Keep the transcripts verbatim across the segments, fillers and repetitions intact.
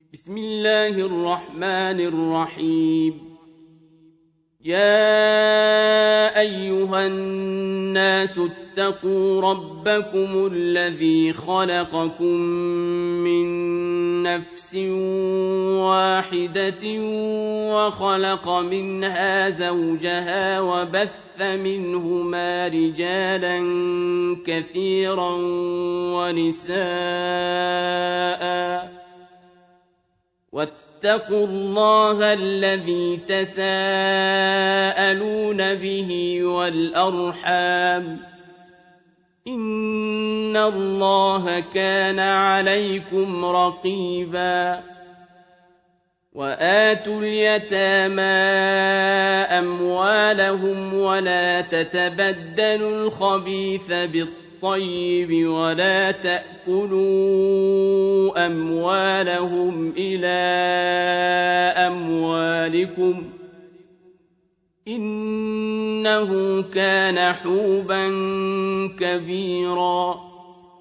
بسم الله الرحمن الرحيم يا أيها الناس اتقوا ربكم الذي خلقكم من نفس واحدة وخلق منها زوجها وبث منهما رجالا كثيرا ونساء واتقوا الله الذي تساءلون به والأرحام إن الله كان عليكم رقيبا وآتوا اليتامى أموالهم ولا تتبدلوا الخبيث بالطيب ولا تأكلوا أموالهم إلى أموالكم إنه كان حوبا كبيرا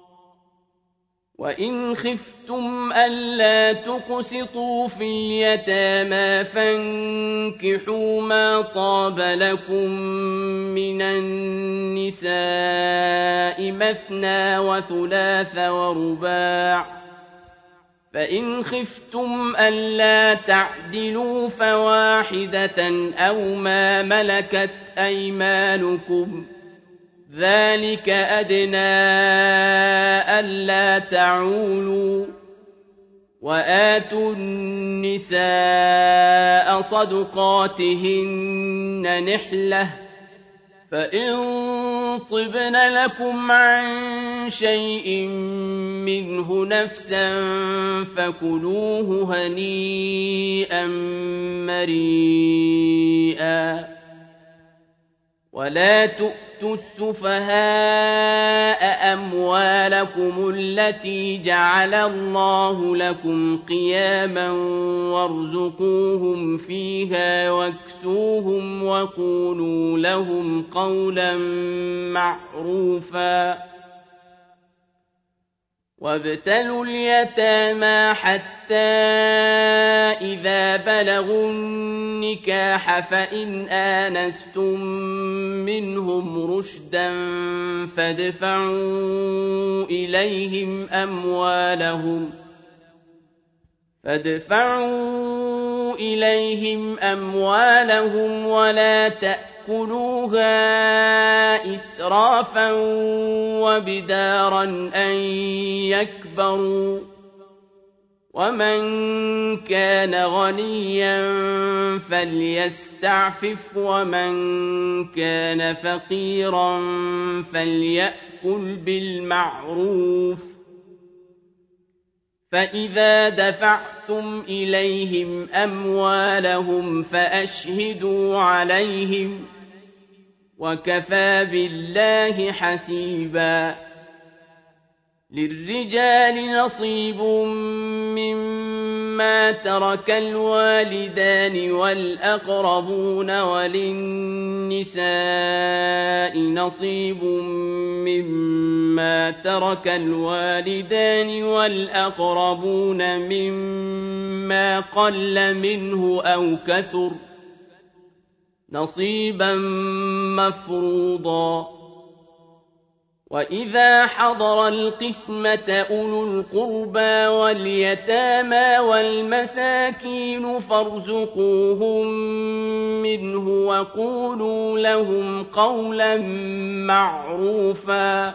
وإن خفتم ألا تقسطوا في اليتامى فانكحوا ما طاب لكم من النساء مثنى وثلاث ورباع فإن خفتم ألا تعدلوا فواحدة أو ما ملكت أيمانكم ذلك أدنى ألا تعولوا وآتوا النساء صدقاتهن نحلة فإن طبن لكم عن شيء منه نفسا فكلوه هنيئا مريئا ولا تؤتوا السفهاء أموالكم التي جعل الله لكم قياما وارزقوهم فيها واكسوهم وقولوا لهم قولا معروفا وابتلوا اليتامى حتى إذا بلغوا النكاح فإن آنستم منهم رشدا فادفعوا إليهم أموالهم فادفعوا إليهم أموالهم ولا تأكلوها إسرافا وبدارا أن يكبروا ومن كان غنيا فليستعفف ومن كان فقيرا فليأكل بالمعروف فإذا دفعتم إليهم أموالهم فأشهدوا عليهم وكفى بالله حسيبا للرجال نصيب مما ترك الوالدان والأقربون وللنساء نصيب مما ترك الوالدان والأقربون مما قل منه أو كثر نصيبا مفروضا وإذا حضر القسمة أولو القربى واليتامى والمساكين فارزقوهم منه وقولوا لهم قولا معروفا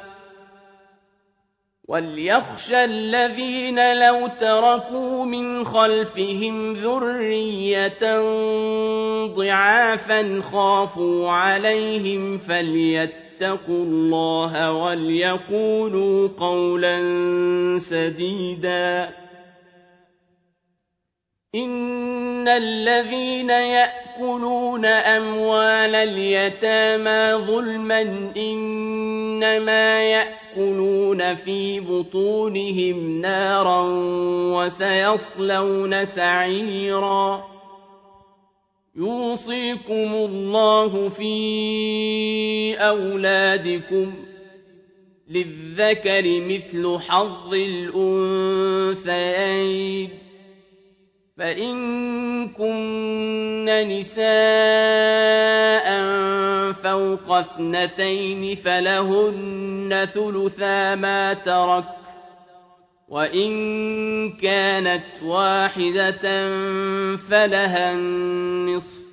وليخشى الذين لو تركوا من خلفهم ذرية ضعافا خافوا عليهم فليتقوا اتقوا الله وليقولوا قولا سديدا إن الذين يأكلون أموال اليتامى ظلما إنما يأكلون في بطونهم نارا وسيصلون سعيرا يوصيكم الله في أولادكم للذكر مثل حظ الأنثيين فإن كن نساء فوق اثنتين فلهن ثلثا ما ترك، وإن كانت واحدة فلها النصف،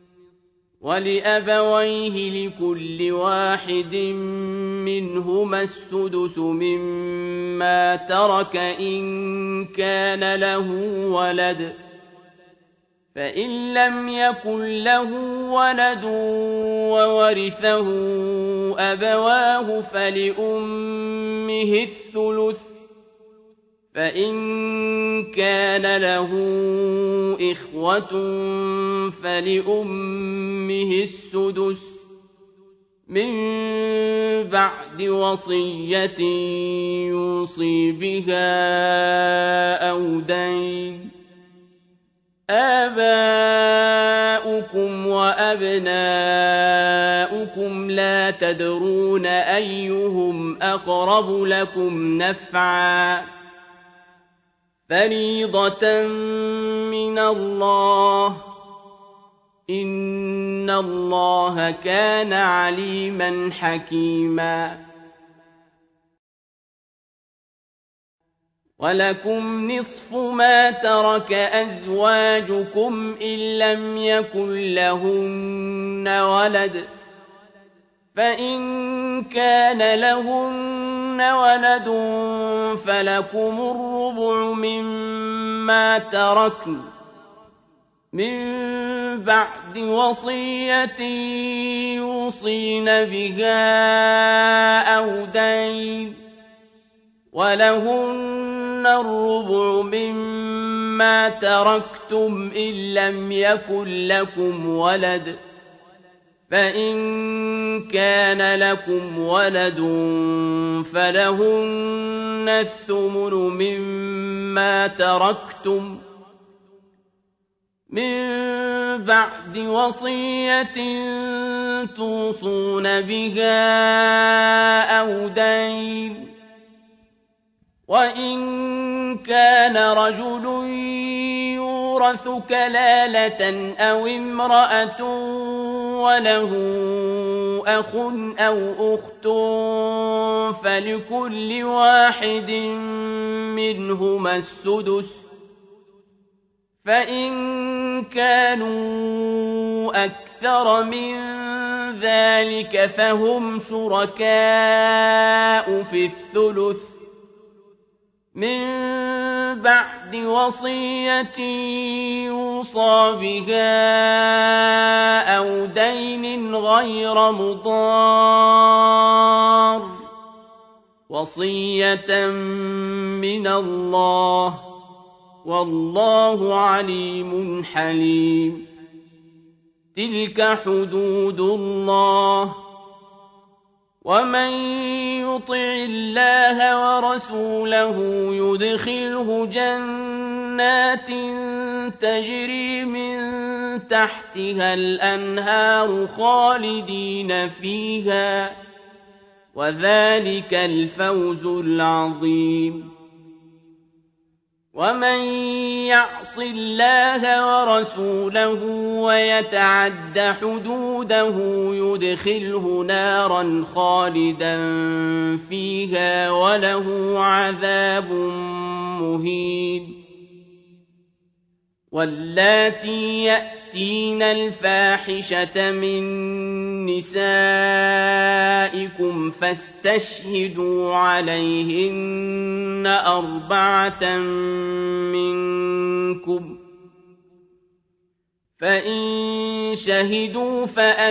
ولأبويه لكل واحد منهما السدس مما ترك إن كان له ولد، فإن لم يكن له ولد وورثه أبواه فلأمه الثلث، فإن كان له إخوة فلأمه السدس من بعد وصية يوصي بها أو دين. آباؤكم وأبناؤكم لا تدرون أيهم أقرب لكم نفعا، فريضة من الله، إن الله كان عليما حكيما. ولكم نصف ما ترك أزواجكم إن لم يكن لهن ولد، فإن كان لهن ولد فلكم الربع مما تركن من بعد وصية يوصين بها أو دين، ولهن الربع مما تركتم إن لم يكن لكم ولد، فإن كان لكم ولد فلهن الثمن مما تركتم من بعد وصية توصون بها أو دين. وإن كان رجل يورث كلالة أو امرأة وله أخ أو أخت فلكل واحد منهما السدس، فإن كانوا أكثر من ذلك فهم شركاء في الثلث من بعد وصية يوصى بها أو دين غير مضار، وصية من الله، والله عليم حليم. تلك حدود الله، ومن يطع الله ورسوله يدخله جنات تجري من تحتها الأنهار خالدين فيها، وذلك الفوز العظيم. ومن يعص الله ورسوله ويتعد حدوده يدخله نارا خالدا فيها وله عذاب مهين. واللاتي يأتين الفاحشة من نسائكم فاستشهدوا عليهن أربعة منكم، فإن شهدوا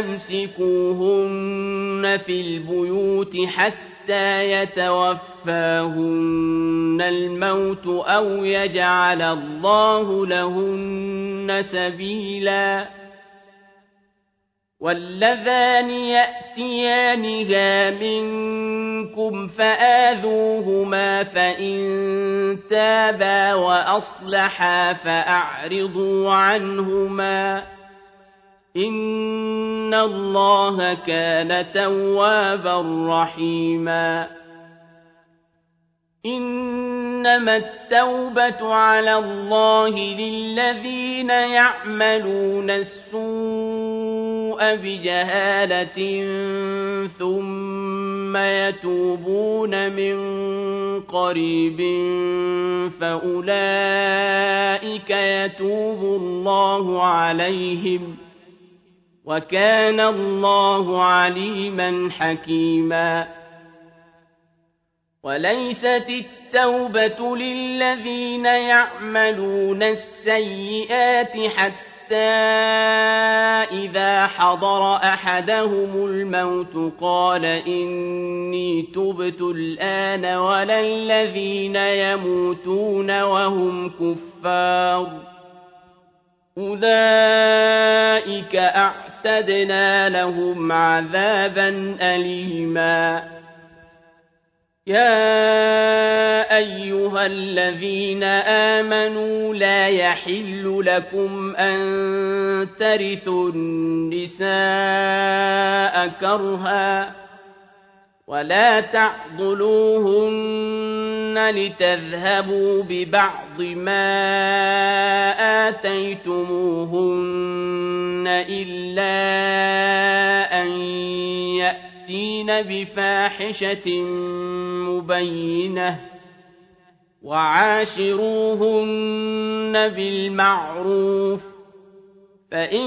فأمسكوهن في البيوت حتى يتوفاهن الموت أو يجعل الله لهن سبيلا. واللذان يأتيانها منكم فآذوهما فإن تابا وأصلحا فأعرضوا عنهما، إن الله كان توابا رحيما. إن إنما التوبة على الله للذين يعملون السوء بجهالة ثم يتوبون من قريب فأولئك يتوب الله عليهم وكان الله عليما حكيما وليست التوبة للذين يعملون السيئات حتى إذا حضر أحدهم الموت قال إني تبت الآن ولا الذين يموتون وهم كفار أولئك أعتدنا لهم عذابا أليما يا أيها الذين آمنوا لا يحل لكم أن ترثوا النساء كرها ولا تعضلوهن لتذهبوا ببعض ما آتيتموهن إلا أن يأتين بفاحشة مبينة وعاشروهن بالمعروف فإن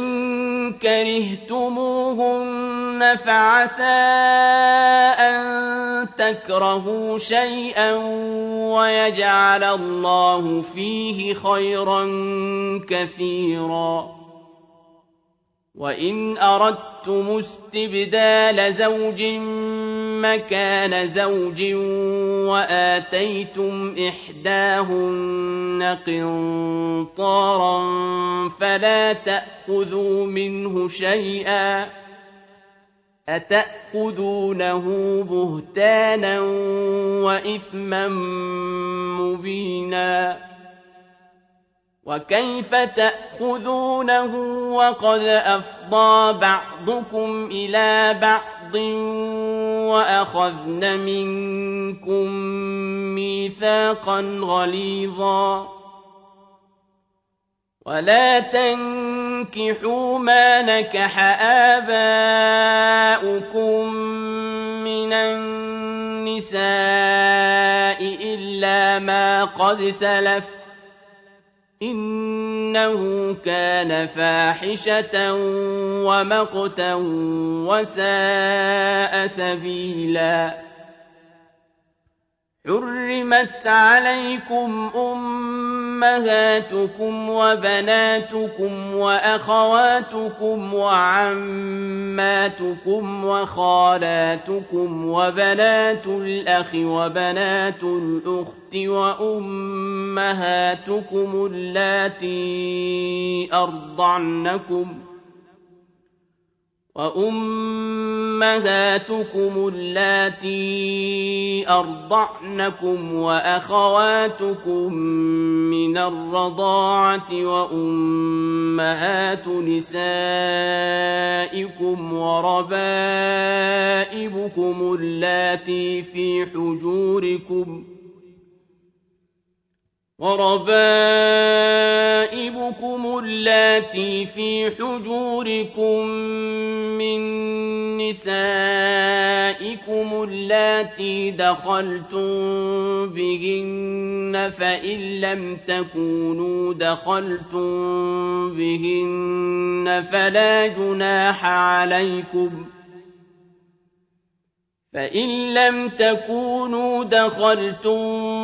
كرهتموهن فعسى أن تكرهوا شيئا ويجعل الله فيه خيرا كثيرا وإن أردتم استبدال زوج مكان زوج وآتيتم إحداهن قنطارا فلا تأخذوا منه شيئا أتأخذونه بهتانا وإثما مبينا وكيف تأخذونه وقد أفضى بعضكم إلى بعض وأخذن منكم ميثاقا غليظا ولا تنكحوا ما نكح آباؤكم من النساء إلا ما قد سلف إنه كان فاحشة ومقتا وساء سبيلا حرمت عليكم أمهاتكم وبناتكم وأخواتكم وعماتكم وخالاتكم وبنات الأخ وبنات الأخت وأمهاتكم اللاتي أرضعنكم وأمهاتكم اللاتي أرضعنكم وأخواتكم من الرضاعة وأمهات نسائكم وربائبكم اللاتي في حجوركم وربائبكم اللاتي في حجوركم من نسائكم اللاتي دخلتم بهن فإن لم تكونوا دخلتم بهن فلا جناح عليكم فإن لم تكونوا دخلتم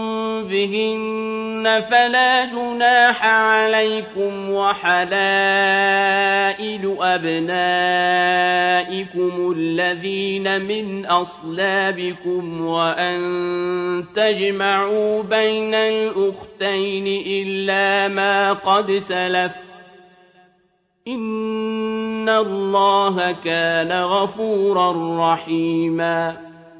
بهن فلا جناح عليكم وحلائل أبنائكم الذين من أصلابكم وأن تجمعوا بين الأختين إلا ما قد سلف إن الله كان غفورا رحيما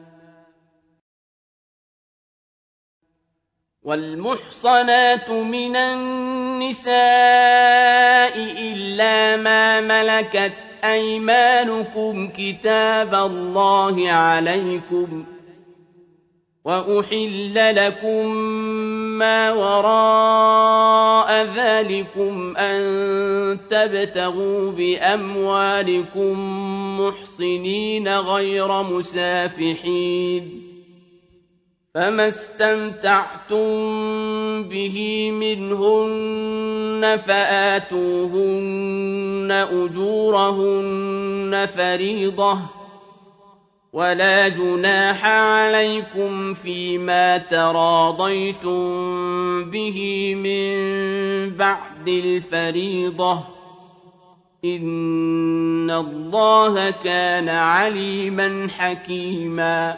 والمحصنات من النساء إلا ما ملكت أيمانكم كتاب الله عليكم وأحل لكم ما وراء ذلكم أن تبتغوا بأموالكم محصنين غير مسافحين فما استمتعتم به منهن فآتوهن أجورهن فريضة ولا جناح عليكم فيما تراضيتم به من بعد الفريضة إن الله كان عليما حكيما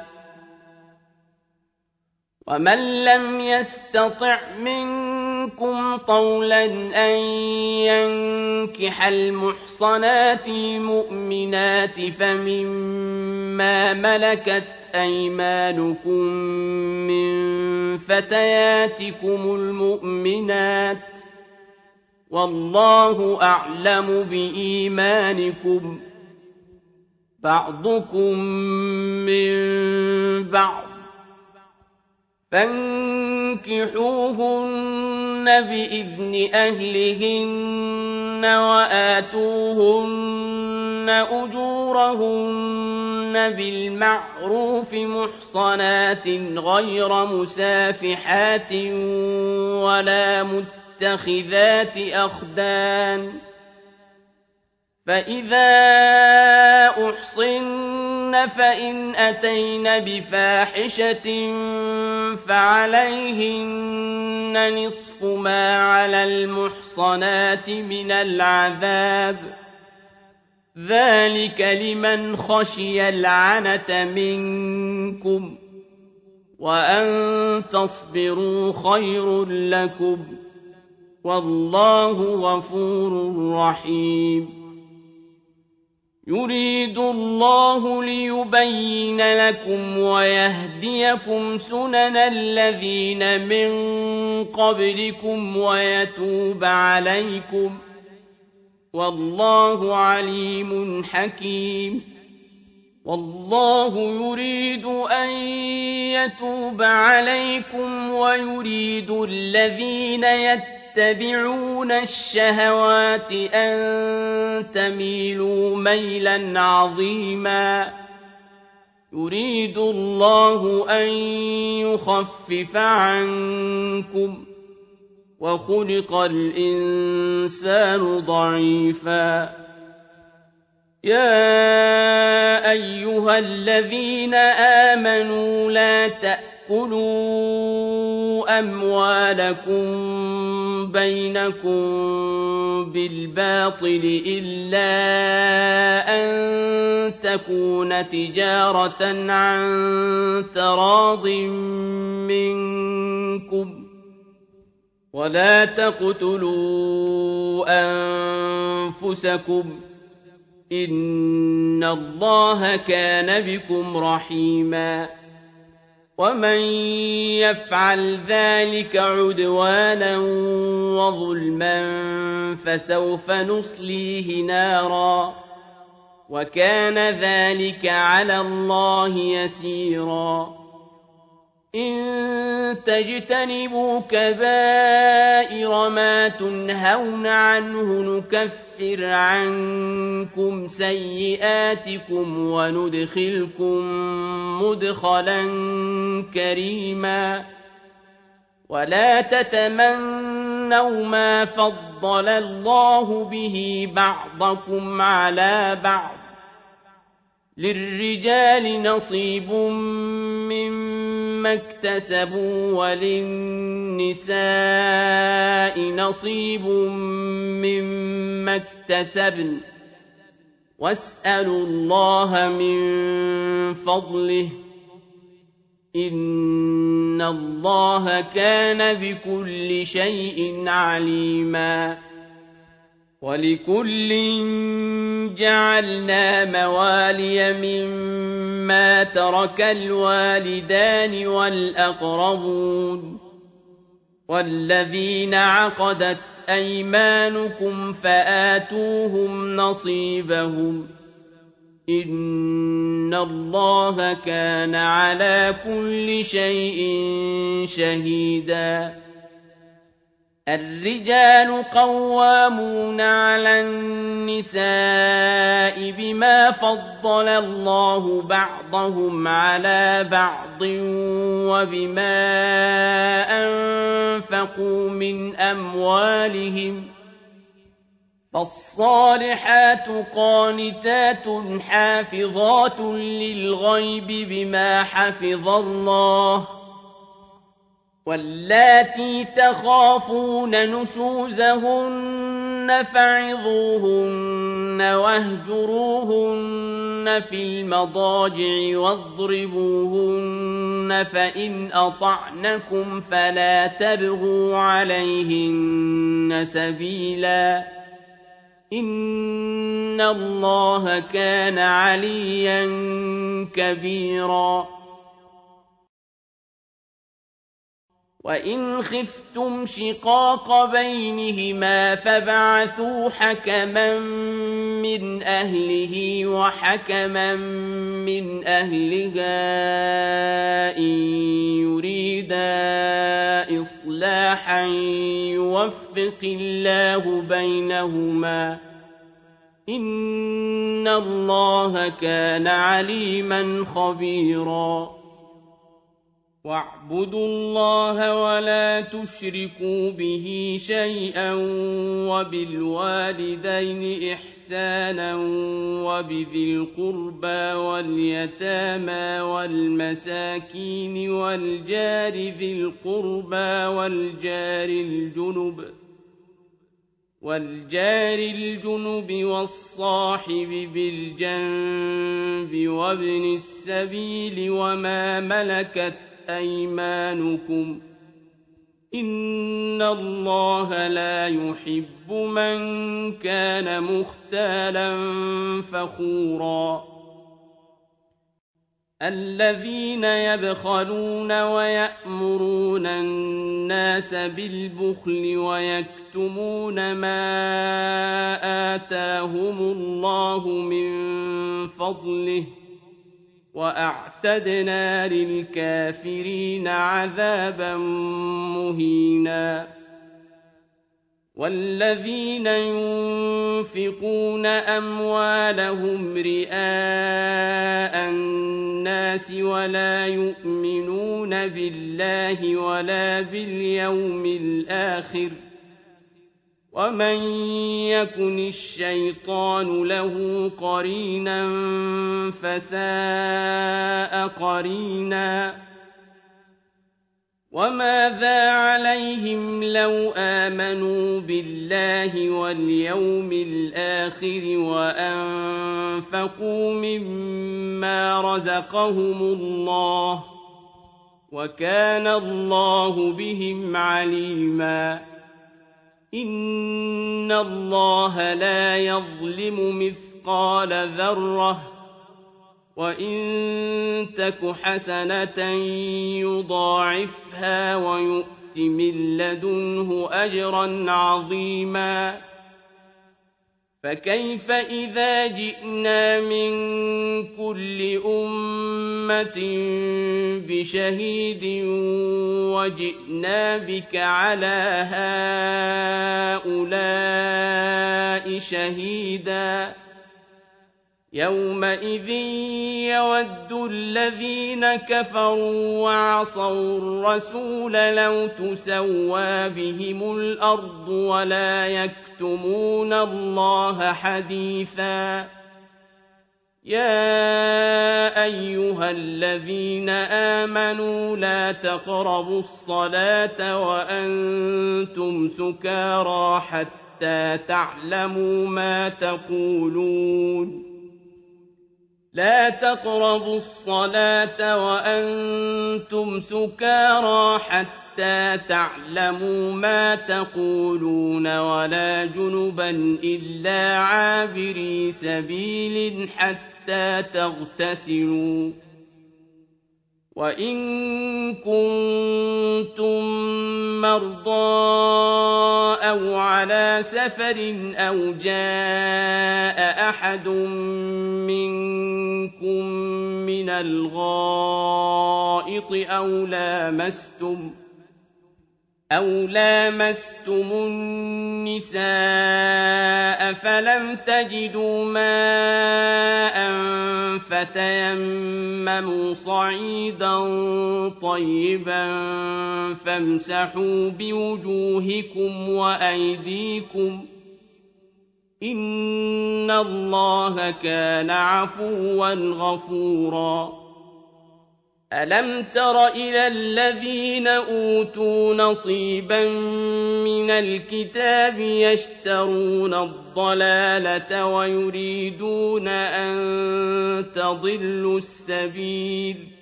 ومن لم يستطع منكم طولا أن ينكح المحصنات المؤمنات فمما ملكت أيمانكم من فتياتكم المؤمنات والله أعلم بإيمانكم بعضكم من بعض فانكحوهن بإذن أهلهن وآتوهن أجورهن بالمعروف محصنات غير مسافحات ولا متخذات أخدان فإذا أحصن فإن أتين بفاحشة فعليهن نصف ما على المحصنات من العذاب ذلك لمن خشي العنة منكم وأن تصبروا خير لكم والله غفور رحيم يريد الله ليبين لكم ويهديكم سنن الذين من قبلكم ويتوب عليكم والله عليم حكيم والله يريد أن يتوب عليكم ويريد الذين يتبعون يتبعون الشهوات أن تميلوا ميلا عظيما يريد الله أن يخفف عنكم وخلق الإنسان ضعيفا يا أيها الذين آمنوا لا تأكلوا أموالكم بينكم بالباطل إلا أن تكون تجارة عن تراض منكم ولا تقتلوا أنفسكم إن الله كان بكم رحيما ومن يفعل ذلك عدوانا وظلما فسوف نصليه نارا وكان ذلك على الله يسيرا إن تجتنبوا كبائر ما تنهون عنه نكفر عنكم سيئاتكم وندخلكم مدخلا كريما ولا تتمنوا ما فضل الله به بعضكم على بعض للرجال نصيب مما اكتسبوا وللنساء نصيب مما اكتسبن واسألوا الله من فضله إن الله كان بكل شيء عليما ولكل جعلنا موالي مما ترك الوالدان والأقربون والذين عقدت أيمانكم فآتوهم نصيبهم إن الله كان على كل شيء شهيدا الرجال قوامون على النساء بما فضل الله بعضهم على بعض وبما أنفقوا من أموالهم فالصالحات قانتات حافظات للغيب بما حفظ الله واللاتي تخافون نشوزهن فعظوهن واهجروهن في المضاجع واضربوهن فإن أطعنكم فلا تبغوا عليهن سبيلا إن الله كان عليا كبيرا وإن خفتم شقاق بينهما فابعثوا حكما من أهله وحكما من أهلها إن يريدا إصلاحا يوفق الله بينهما إن الله كان عليما خبيرا واعبدوا الله ولا تشركوا به شيئا وبالوالدين إحسانا وبذي القربى واليتامى والمساكين والجار ذي القربى والجار الجنب والجار الجنب والصاحب بالجنب وابن السبيل وما ملكت أيمانكم إن الله لا يحب من كان مختالا فخورا الذين يبخلون ويأمرون الناس بالبخل ويكتمون ما آتاهم الله من فضله وأعتدنا للكافرين عذابا مهينا والذين ينفقون أموالهم رئاء الناس ولا يؤمنون بالله ولا باليوم الآخر ومن يكن الشيطان له قرينا فساء قرينا وماذا عليهم لو آمنوا بالله واليوم الآخر وأنفقوا مما رزقهم الله وكان الله بهم عليما إن الله لا يظلم مثقال ذرة وإن تك حسنة يضاعفها ويؤت من لدنه أجرا عظيما فكيف إذا جئنا من كل أمة بشهيد وجئنا بك على هؤلاء شهيدا يومئذ يود الذين كفروا وعصوا الرسول لو تسوى بهم الأرض ولا يكتمون الله حديثا يا أيها الذين آمنوا لا تقربوا الصلاة وأنتم سكارى حتى تعلموا ما تقولون لا تقربوا الصلاة وأنتم سكارى حتى تعلموا ما تقولون ولا جنبا إلا عابري سبيل حتى تغتسلوا وَإِن كُنتُم مَّرْضَىٰ أَوْ عَلَىٰ سَفَرٍ أَوْ جَاءَ أَحَدٌ مِّنكُم مِّنَ الْغَائِطِ أَوْ لَامَسْتُمُ أَوْ لَامَسْتُمُ النِّسَاءَ فَلَمْ تَجِدُوا مَاءً فَتَيَمَّمُوا صَعِيدًا طَيِّبًا فَامْسَحُوا بِوُجُوهِكُمْ وَأَيْدِيكُمْ ۗ إِنَّ اللَّهَ كَانَ عَفُوًّا غَفُورًا. أَلَمْ تَرَ إِلَى الَّذِينَ أُوتُوا نَصِيبًا مِّنَ الْكِتَابِ يَشْتَرُونَ الضَّلَالَةَ وَيُرِيدُونَ أَن تَضِلُّوا السَّبِيلَ ۗ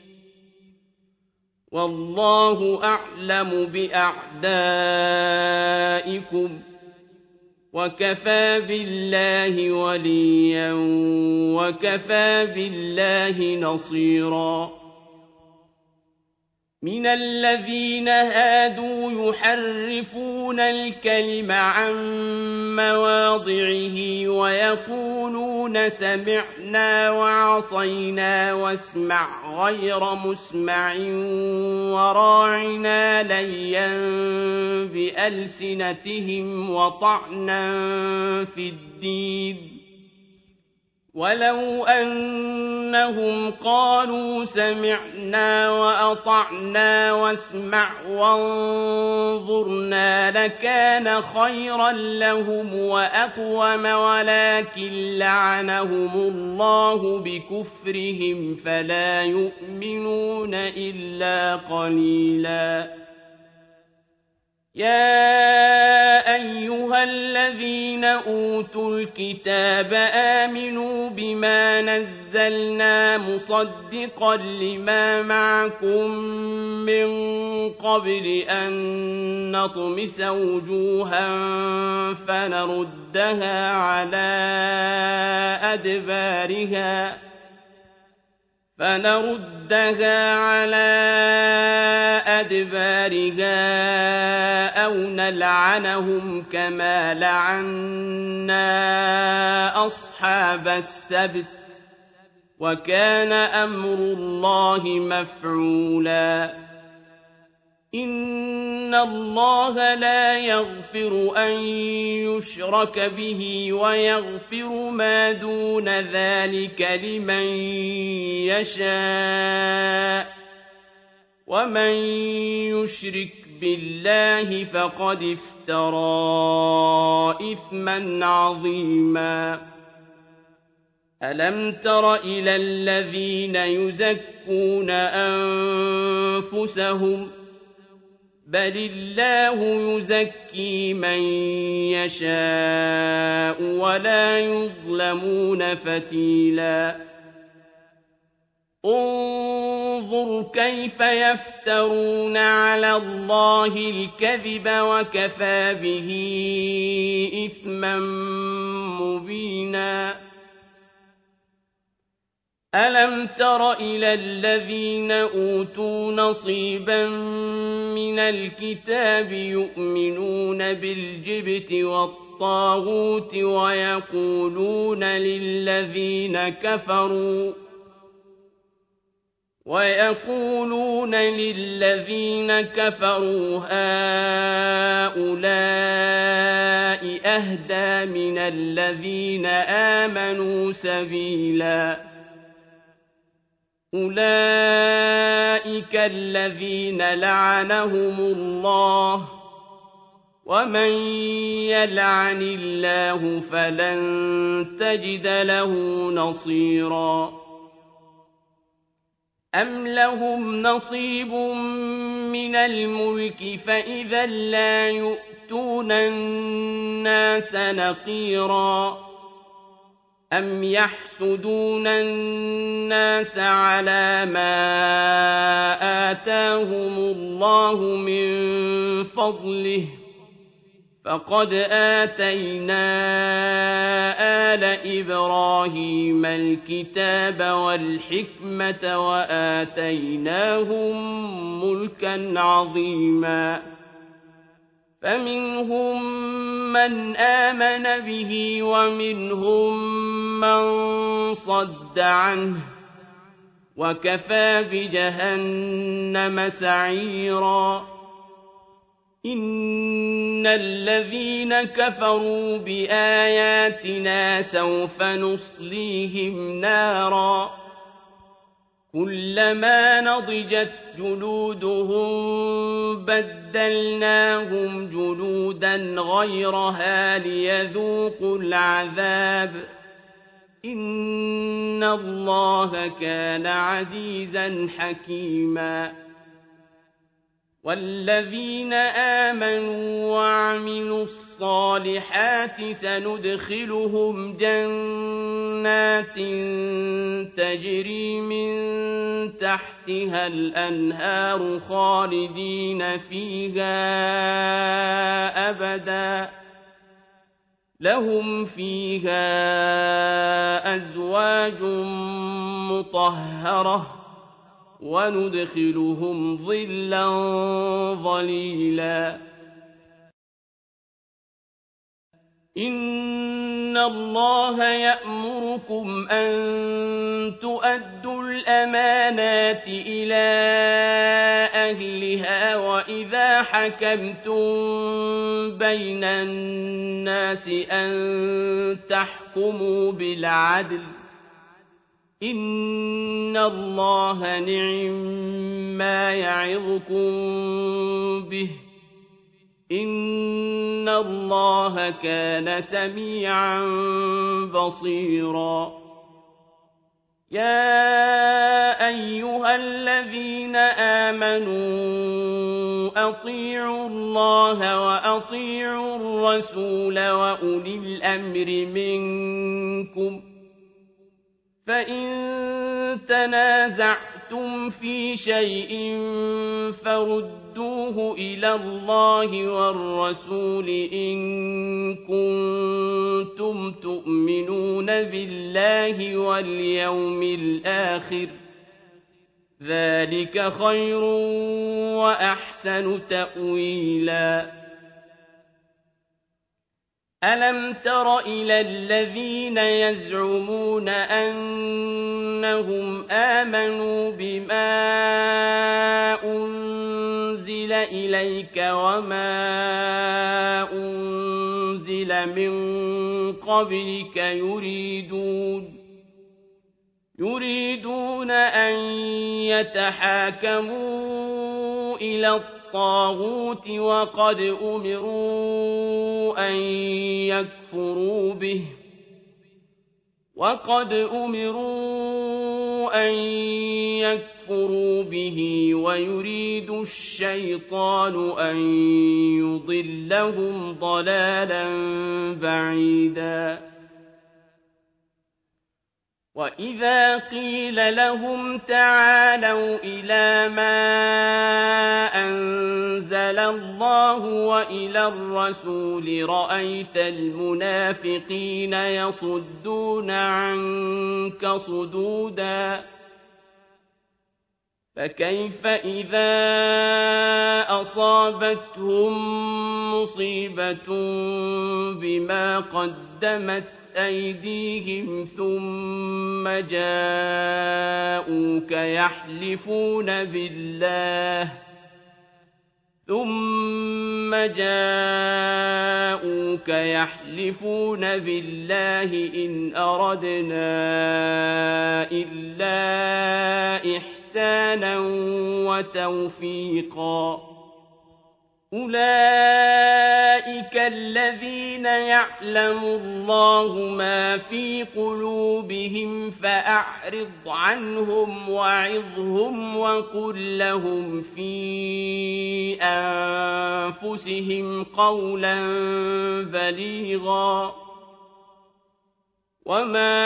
وَاللَّهُ أَعْلَمُ بِأَعْدَائِكُمْ ۚ وَكَفَىٰ بِاللَّهِ وَلِيًّا وَكَفَىٰ بِاللَّهِ نَصِيرًا. مِنَ الَّذِينَ هَادُوا يُحَرِّفُونَ الْكَلِمَ عَن مَّوَاضِعِهِ وَيَقُولُونَ سَمِعْنَا وَعَصَيْنَا وَاسْمَعْ غَيْرَ مُسْمَعٍ وَرَاعِنَا لَيًّا بِأَلْسِنَتِهِمْ وَطَعْنًا فِي الدِّينِ ۚ وَلَوْ أَنَّهُمْ قَالُوا سَمِعْنَا وَأَطَعْنَا وَاسْمَعْ وَانظُرْنَا لَكَانَ خَيْرًا لَّهُمْ وَأَقْوَمَ، وَلَٰكِن لَّعَنَهُمُ اللَّهُ بِكُفْرِهِمْ فَلَا يُؤْمِنُونَ إِلَّا قَلِيلًا. يَا أَيُّهَا الَّذِينَ أُوتُوا الْكِتَابَ آمِنُوا بِمَا نَزَّلْنَا مُصَدِّقًا لِّمَا مَعَكُم مِّن قَبْلِ أَن نَّطْمِسَ وُجُوهًا فَنَرُدَّهَا عَلَىٰ أَدْبَارِهَا فَنَرُدَّهَا عَلَىٰ أَدْبَارِهَا أَوْ نَلْعَنَهُمْ كَمَا لَعَنَّا أَصْحَابَ السَّبْتِ ۚ وَكَانَ أَمْرُ اللَّهِ مَفْعُولًا. إِنَّ اللَّهَ لَا يَغْفِرُ أَن يُشْرَكَ بِهِ وَيَغْفِرُ مَا دُونَ ذَٰلِكَ لِمَن يَشَاءُ ۚ وَمَن يُشْرِكْ بِاللَّهِ فَقَدِ افْتَرَىٰ إِثْمًا عَظِيمًا. أَلَمْ تَرَ إِلَى الَّذِينَ يُزَكُّونَ أَنفُسَهُم ۚ بَلِ اللَّهُ يُزَكِّي مَن يَشَاءُ وَلَا يُظْلَمُونَ فَتِيلًا. انظُرْ كَيْفَ يَفْتَرُونَ عَلَى اللَّهِ الْكَذِبَ وَكَفَىٰ بِهِ إِثْمًا مُّبِينًا. أَلَمْ تَرَ إِلَى الَّذِينَ أُوتُوا نَصِيبًا مِّنَ الْكِتَابِ يُؤْمِنُونَ بِالْجِبْتِ وَالطَّاغُوتِ وَيَقُولُونَ لِلَّذِينَ كَفَرُوا وَيَقُولُونَ لِلَّذِينَ كَفَرُوا هَٰؤُلَاءِ أَهْدَىٰ مِنَ الَّذِينَ آمَنُوا سَبِيلًا. أُولَٰئِكَ الَّذِينَ لَعَنَهُمُ اللَّهُ ۖ وَمَن يَلْعَنِ اللَّهُ فَلَن تَجِدَ لَهُ نَصِيرًا. أَمْ لَهُمْ نَصِيبٌ مِّنَ الْمُلْكِ فَإِذًا لَّا يُؤْتُونَ النَّاسَ نَقِيرًا. أَمْ يَحْسُدُونَ النَّاسَ عَلَىٰ مَا آتَاهُمُ اللَّهُ مِن فَضْلِهِ ۖ فقد آتينا آل إبراهيم الكتاب والحكمة وآتيناهم ملكا عظيما فمنهم من آمن به ومنهم من صد عنه وكفى بجهنم سعيرا إن الذين كفروا بآياتنا سوف نصليهم نارا كلما نضجت جلودهم بدلناهم جلودا غيرها ليذوقوا العذاب إن الله كان عزيزا حكيما والذين آمنوا وعملوا الصالحات سندخلهم جنات تجري من تحتها الأنهار خالدين فيها أبدا لهم فيها أزواج مطهرة وندخلهم ظلا ظليلا إن الله يأمركم أن تؤدوا الأمانات إلى أهلها وإذا حكمتم بين الناس أن تحكموا بالعدل إن الله نعم-ما يعظكم به إن الله كان سميعا بصيرا يا أيها الذين آمنوا أطيعوا الله وأطيعوا الرسول وأولي الأمر منكم فإن تنازعتم في شيء فردوه إلى الله والرسول إن كنتم تؤمنون بالله واليوم الآخر ذلك خير وأحسن تأويلا ألم تر إلى الذين يزعمون أنهم آمنوا بما أنزل إليك وما أنزل من قبلك يريدون يريدون أن يتحاكموا إلى الطاغوت وقد أمروا أن يكفروا به وقد أمروا أن يكفروا به ويريد الشيطان أن يضلهم ضلالا بعيدا وإذا قيل لهم تعالوا إلى ما أنزل الله وإلى الرسول رأيت المنافقين يصدون عنك صدودا فكيف إذا أصابتهم مصيبة بما قدمت أيديهم ثم جاءوك يحلفون بالله ثم جاءوك يحلفون بالله إن أردنا إلا إحسانا وتوفيقا أولئك الذين يعلم الله ما في قلوبهم فأعرض عنهم وعظهم وقل لهم في أنفسهم قولا بليغا وما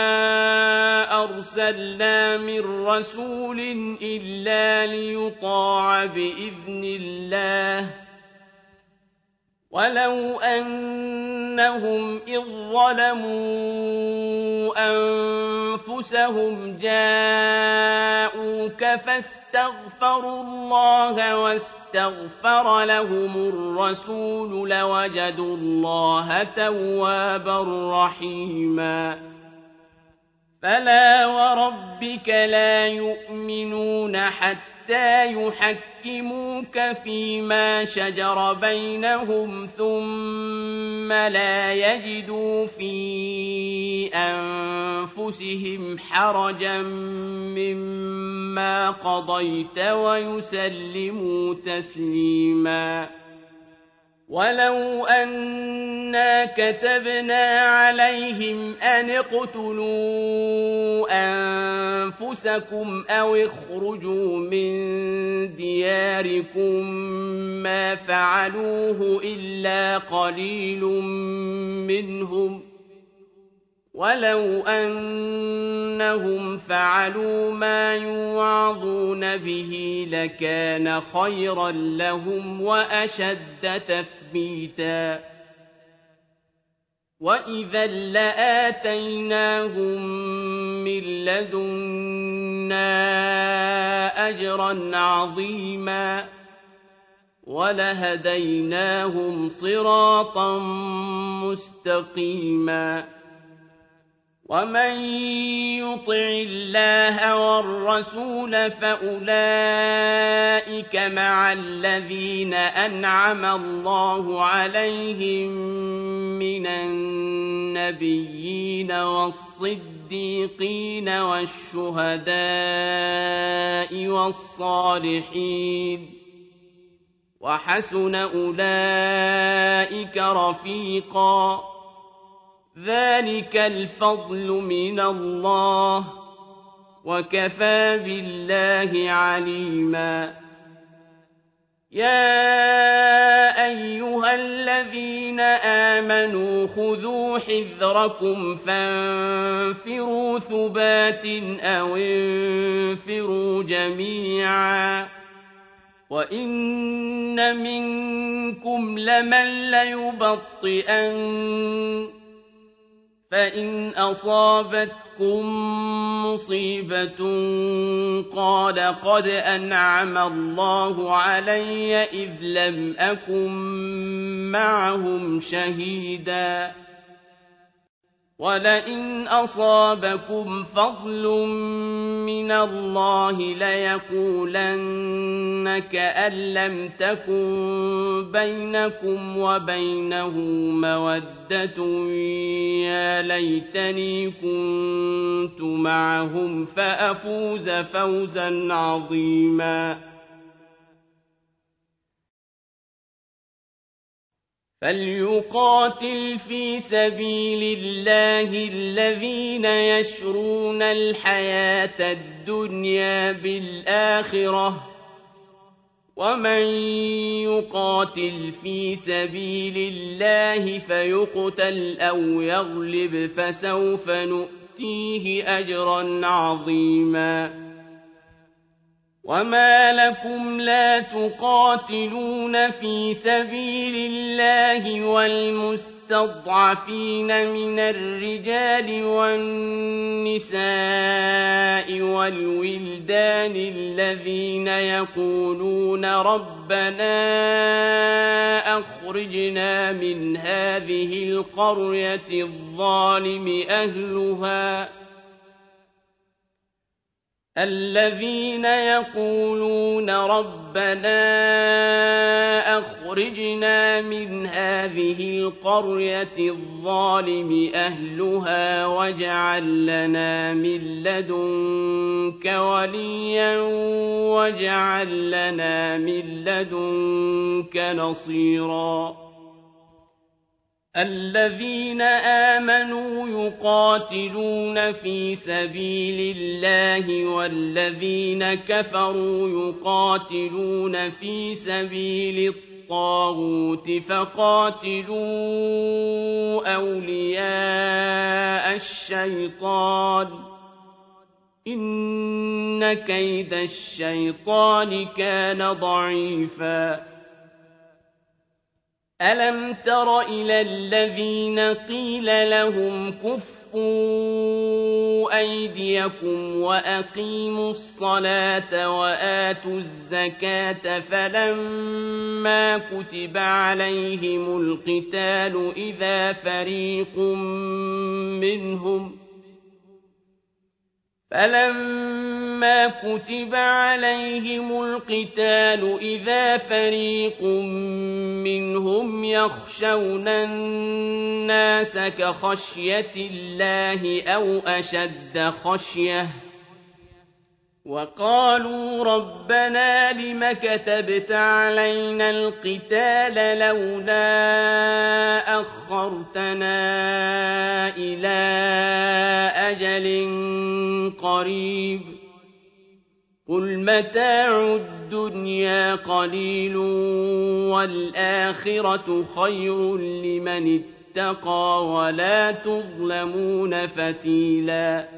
أرسلنا من رسول إلا ليطاع بإذن الله وَلَوْ أَنَّهُمْ إِذ ظَّلَمُوا أَنفُسَهُمْ جَاءُوكَ فَاسْتَغْفَرُوا اللَّهَ وَاسْتَغْفَرَ لَهُمُ الرَّسُولُ لَوَجَدُوا اللَّهَ تَوَّابًا رَّحِيمًا فَلَا وَرَبِّكَ لَا يُؤْمِنُونَ حَتَّىٰ يُحَكِّمُوكَ فِيمَا شَجَرَ بَيْنَهُمْ ثُمَّ لَا يَجِدُوا فِي أَنفُسِهِمْ حَرَجًا مِّمَّا قَضَيْتَ وَيُسَلِّمُوا تَسْلِيمًا وَلَوْ أَنَّا كَتَبْنَا عَلَيْهِمْ أَنِ اقْتُلُوا أَنفُسَكُمْ أَوِ اخْرُجُوا مِن دِيَارِكُم مَّا فَعَلُوهُ إِلَّا قَلِيلٌ مِّنْهُمْ ۖ وَلَوْ أَنَّهُمْ فَعَلُوا مَا يُوعَظُونَ بِهِ لَكَانَ خَيْرًا لَّهُمْ وَأَشَدَّ تَثْبِيتًا وَإِذًا لَّآتَيْنَاهُم مِّن لَّدُنَّا أَجْرًا عَظِيمًا وَلَهَدَيْنَاهُمْ صِرَاطًا مُّسْتَقِيمًا وَمَن يُطِعِ اللَّهَ وَالرَّسُولَ فَأُولَٰئِكَ مَعَ الَّذِينَ أَنْعَمَ اللَّهُ عَلَيْهِم مِّنَ النَّبِيِّينَ وَالصِّدِّيقِينَ وَالشُّهَدَاءِ وَالصَّالِحِينَ وَحَسُنَ أُولَٰئِكَ رَفِيقًا ذَٰلِكَ الْفَضْلُ مِنَ اللَّهِ ۚ وَكَفَىٰ بِاللَّهِ عَلِيمًا يَا أَيُّهَا الَّذِينَ آمَنُوا خُذُوا حِذْرَكُمْ فَانفِرُوا ثُبَاتٍ أَوِ انفِرُوا جَمِيعًا وَإِنَّ مِنكُمْ لَمَن لَّيُبَطِّئَنَّ فَإِنْ أَصَابَتْكُم مُّصِيبَةٌ قَالَ قَدْ أَنْعَمَ اللَّهُ عَلَيَّ إِذْ لَمْ أَكُن مَّعَهُمْ شَهِيدًا وَلَئِنْ أَصَابَكُمْ فَضْلٌ مِّنَ اللَّهِ لَيَقُولَنَّ كَأَن لَّمْ تَكُن بَيْنَكُمْ وَبَيْنَهُ مَوَدَّةٌ يَا لَيْتَنِي كُنتُ مَعَهُمْ فَأَفُوزَ فَوْزًا عَظِيمًا فَلْيُقَاتِلْ فِي سَبِيلِ اللَّهِ الَّذِينَ يَشْرُونَ الْحَيَاةَ الدُّنْيَا بِالْآخِرَةِ ۖ وَمَن يُقَاتِلْ فِي سَبِيلِ اللَّهِ فَيُقْتَلْ أَوْ يَغْلِبْ فَسَوْفَ نُؤْتِيهِ أَجْرًا عَظِيمًا وَمَا لَكُمْ لَا تُقَاتِلُونَ فِي سَبِيلِ اللَّهِ وَالْمُسْتَضْعَفِينَ مِنَ الرِّجَالِ وَالنِّسَاءِ وَالْوِلْدَانِ الَّذِينَ يَقُولُونَ رَبَّنَا أَخْرِجْنَا مِنْ هَٰذِهِ الْقَرْيَةِ الظَّالِمِ أَهْلُهَا الَّذِينَ يَقُولُونَ رَبَّنَا أَخْرِجْنَا مِنْ هَٰذِهِ الْقَرْيَةِ الظَّالِمِ أَهْلُهَا وَاجْعَل لَّنَا مِن لَّدُنكَ وَلِيًّا وَاجْعَل لَّنَا مِن لَّدُنكَ نَصِيرًا الَّذِينَ آمَنُوا يُقَاتِلُونَ فِي سَبِيلِ اللَّهِ وَالَّذِينَ كَفَرُوا يُقَاتِلُونَ فِي سَبِيلِ الطَّاغُوتِ فَقَاتِلُوا أَوْلِيَاءَ الشَّيْطَانِ ۖ إِنَّ كَيْدَ الشَّيْطَانِ كَانَ ضَعِيفًا أَلَمْ تَرَ إِلَى الَّذِينَ قِيلَ لَهُمْ كُفُّوا أَيْدِيَكُمْ وَأَقِيمُوا الصَّلَاةَ وَآتُوا الزَّكَاةَ فَلَمَّا كُتِبَ عَلَيْهِمُ الْقِتَالُ إِذَا فَرِيقٌ مِّنْهُمْ فَلَمَّا كُتِبَ عَلَيْهِمُ الْقِتَالُ إِذَا فَرِيقٌ مِّنْهُمْ يَخْشَوْنَ النَّاسَ كَخَشْيَةِ اللَّهِ أَوْ أَشَدَّ خَشْيَةً ۚ وَقَالُوا رَبَّنَا لِمَ كَتَبْتَ عَلَيْنَا الْقِتَالَ لَوْلَا أَخَّرْتَنَا إِلَىٰ أَجَلٍ قَرِيبٍ ۗ قُلْ مَتَاعُ الدُّنْيَا قَلِيلٌ وَالْآخِرَةُ خَيْرٌ لِّمَنِ اتَّقَىٰ وَلَا تُظْلَمُونَ فَتِيلًا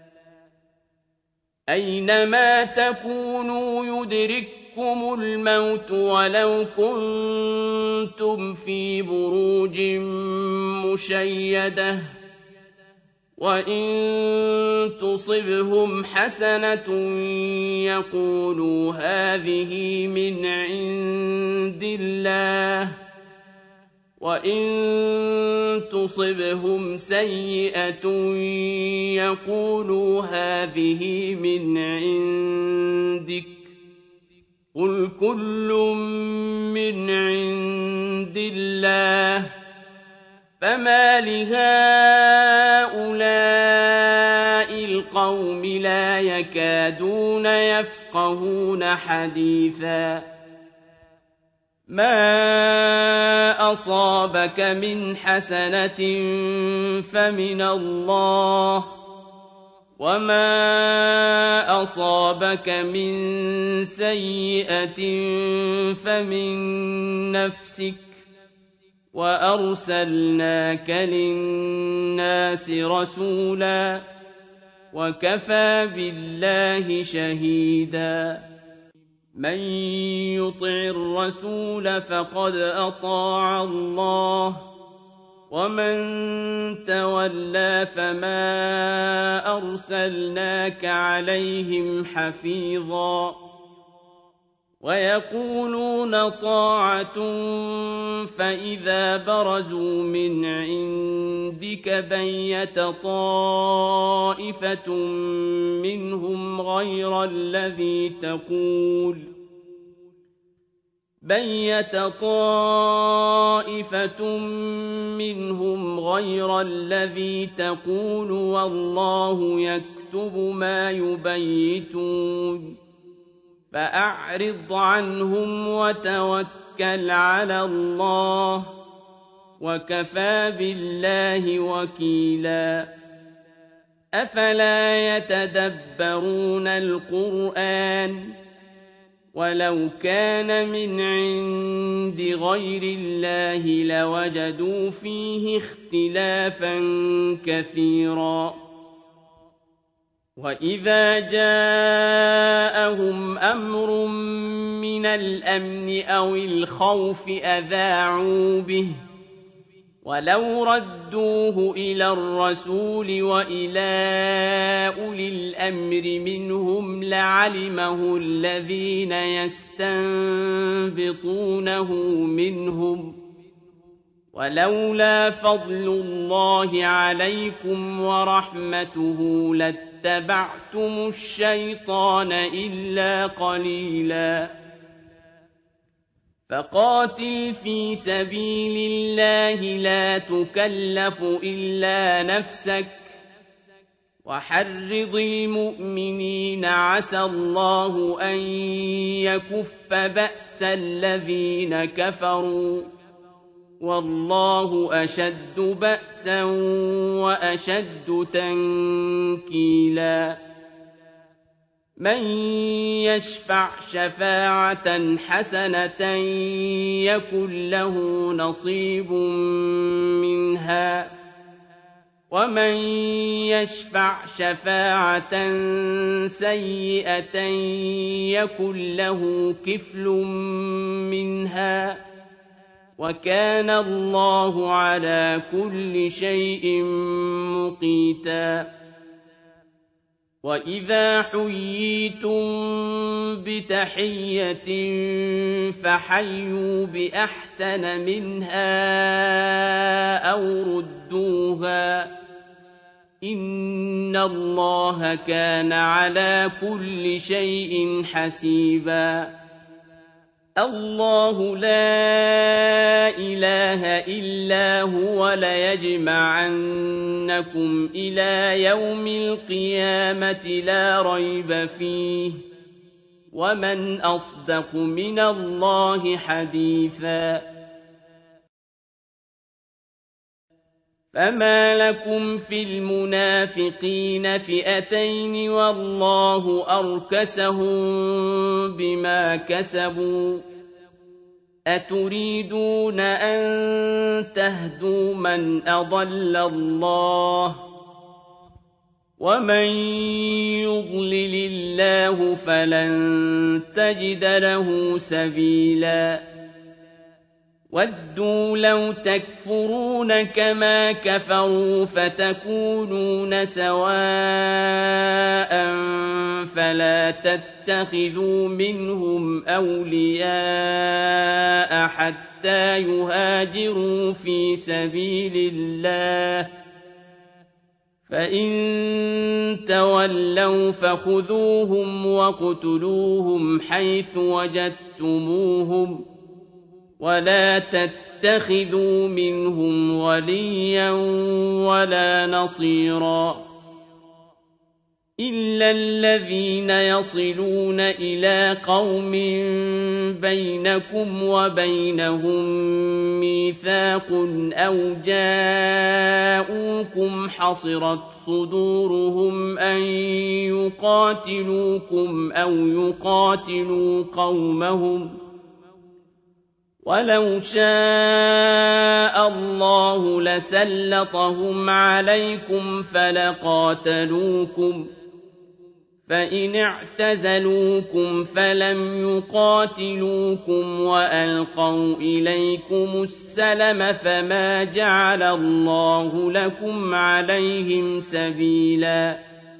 أَيْنَمَا تَكُونُوا يُدْرِككُّمُ الْمَوْتُ وَلَوْ كُنتُمْ فِي بُرُوجٍ مُّشَيَّدَةٍ ۗ وَإِن تُصِبْهُمْ حَسَنَةٌ يَقُولُوا هَٰذِهِ مِنْ عِندِ اللَّهِ ۖ وَإِن تُصِبْهُمْ سَيِّئَةٌ يَقُولُوا هَٰذِهِ مِنْ عِندِكَ ۚ قُلْ كُلٌّ مِّنْ عِندِ اللَّهِ ۖ فَمَالِ هَٰؤُلَاءِ الْقَوْمِ لَا يَكَادُونَ يَفْقَهُونَ حَدِيثًا مَا أَصَابَكَ مِنْ حَسَنَةٍ فَمِنَ اللَّهِ ۖ وَمَا أَصَابَكَ مِن سَيِّئَةٍ فَمِن نَّفْسِكَ ۚ وَأَرْسَلْنَاكَ لِلنَّاسِ رَسُولًا ۚ وَكَفَىٰ بِاللَّهِ شَهِيدًا. مَّن يُطِعِ الرَّسُولَ فَقَدْ أَطَاعَ اللَّهَ ۖ وَمَن تَوَلَّىٰ فَمَا أَرْسَلْنَاكَ عَلَيْهِمْ حَفِيظًا. وَيَقُولُونَ طَاعَةٌ فَإِذَا بَرَزُوا مِنْ عِندِكَ بَيَّتَ طَائِفَةٌ مِّنْهُمْ غَيْرَ الَّذِي تَقُولُ بَيَّتَ طَائِفَةٌ مِّنْهُمْ غَيْرَ الَّذِي تَقُولُ وَاللَّهُ يَكْتُبُ مَا يُبَيِّتُونَ فَأَعْرِضْ عَنْهُمْ وَتَوَكَّلْ عَلَى اللَّهِ ۚ وَكَفَىٰ بِاللَّهِ وَكِيلًا. أَفَلَا يَتَدَبَّرُونَ الْقُرْآنَ ۚ وَلَوْ كَانَ مِنْ عِندِ غَيْرِ اللَّهِ لَوَجَدُوا فِيهِ اخْتِلَافًا كَثِيرًا. وَإِذَا جَاءَهُمْ أَمْرٌ مِّنَ الْأَمْنِ أَوِ الْخَوْفِ أَذَاعُوا بِهِ ۖ وَلَوْ رَدُّوهُ إِلَى الرَّسُولِ وَإِلَىٰ أُولِي الْأَمْرِ مِنْهُمْ لَعَلِمَهُ الَّذِينَ يَسْتَنبِطُونَهُ مِنْهُمْ ۗ وَلَوْلَا فَضْلُ اللَّهِ عَلَيْكُمْ وَرَحْمَتُهُ لَاتَّبَعْتُمُ الشَّيْطَانَ إِلَّا قَلِيلًا. فَقَاتِلْ فِي سَبِيلِ اللَّهِ لَا تُكَلَّفُ إِلَّا نَفْسَكَ ۚ وَحَرِّضِ الْمُؤْمِنِينَ عَسَى اللَّهُ أَن يَكُفَّ بَأْسَ الَّذِينَ كَفَرُوا ۚ وَاللَّهُ أَشَدُّ بَأْسًا وَأَشَدُّ تَنكِيلًا. مَّن يَشْفَعْ شَفَاعَةً حَسَنَةً يَكُن لَّهُ نَصِيبٌ مِّنْهَا ۖ وَمَن يَشْفَعْ شَفَاعَةً سَيِّئَةً يَكُن لَّهُ كِفْلٌ مِّنْهَا ۗ وكان الله على كل شيء مقيتا وإذا حييتم بتحية فحيوا بأحسن منها أو ردوها إن الله كان على كل شيء حسيبا الله لا إله إلا هو ليجمعنكم إلى يوم القيامة لا ريب فيه ومن أصدق من الله حديثا فما لكم في المنافقين فئتين والله أركسهم بما كسبوا أتريدون أن تهدوا من أضل الله ومن يضلل الله فلن تجد له سبيلا ودوا لو تكفرون كما كفروا فتكونون سواء فلا تتخذوا منهم أولياء حتى يهاجروا في سبيل الله فإن تولوا فخذوهم واقتلوهم حيث وجدتموهم ولا تتخذوا منهم وليا ولا نصيرا إلا الذين يصلون إلى قوم بينكم وبينهم ميثاق أو جاءوكم حصرت صدورهم أن يقاتلوكم أو يقاتلوا قومهم ولو شاء الله لسلطهم عليكم فلقاتلوكم فإن اعتزلوكم فلم يقاتلوكم وألقوا إليكم السلم فما جعل الله لكم عليهم سبيلا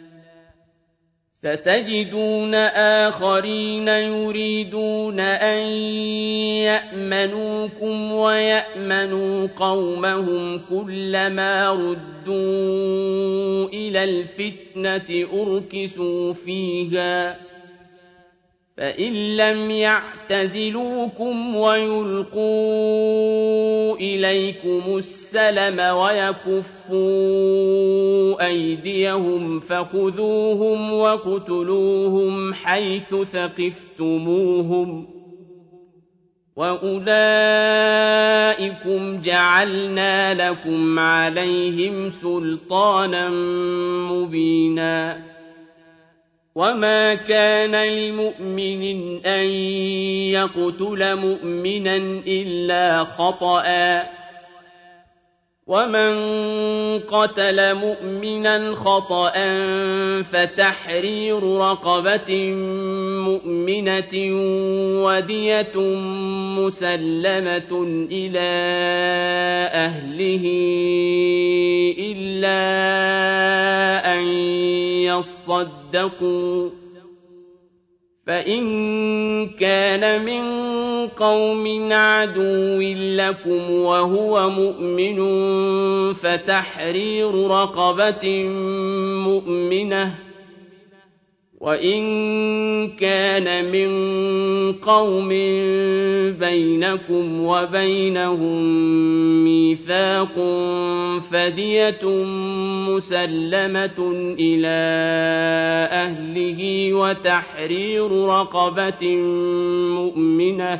ستجدون آخرين يريدون أن يأمنوكم ويأمنوا قومهم كلما ردوا إلى الفتنة أركسوا فيها فإن لم يعتزلوكم ويلقوا إليكم السلم ويكفوا أيديهم فخذوهم واقتلوهم حيث ثقفتموهم وأولئكم جعلنا لكم عليهم سلطانا مبينا وما كان لمؤمن أن يقتل مؤمنا إلا خطأ ومن قتل مؤمنا خطأ فتحرير رقبة مؤمنة ودية مسلمة إلى أهله إلا أن يصدقوا فإن كان من قوم عدو لكم وهو مؤمن فتحرير رقبة مؤمنة وإن كان من قوم بينكم وبينهم ميثاق فدية مسلمة إلى أهله وتحرير رقبة مؤمنة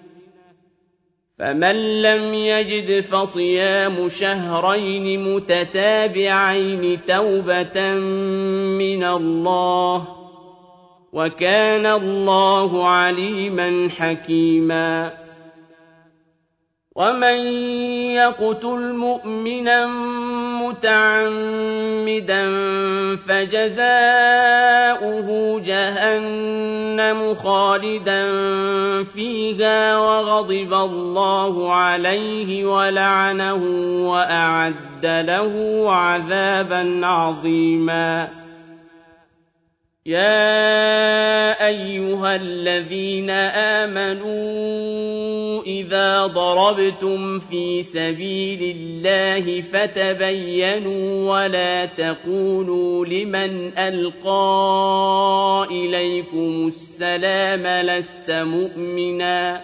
فمن لم يجد فصيام شهرين متتابعين توبة من الله وكان الله عليما حكيما ومن يقتل مؤمنا متعمدا فجزاؤه جهنم خالدا فيها وغضب الله عليه ولعنه وأعد له عذابا عظيما. يا أيها الذين آمنوا إذا ضربتم في سبيل الله فتبينوا ولا تقولوا لمن ألقى إليكم السلام لست مؤمنا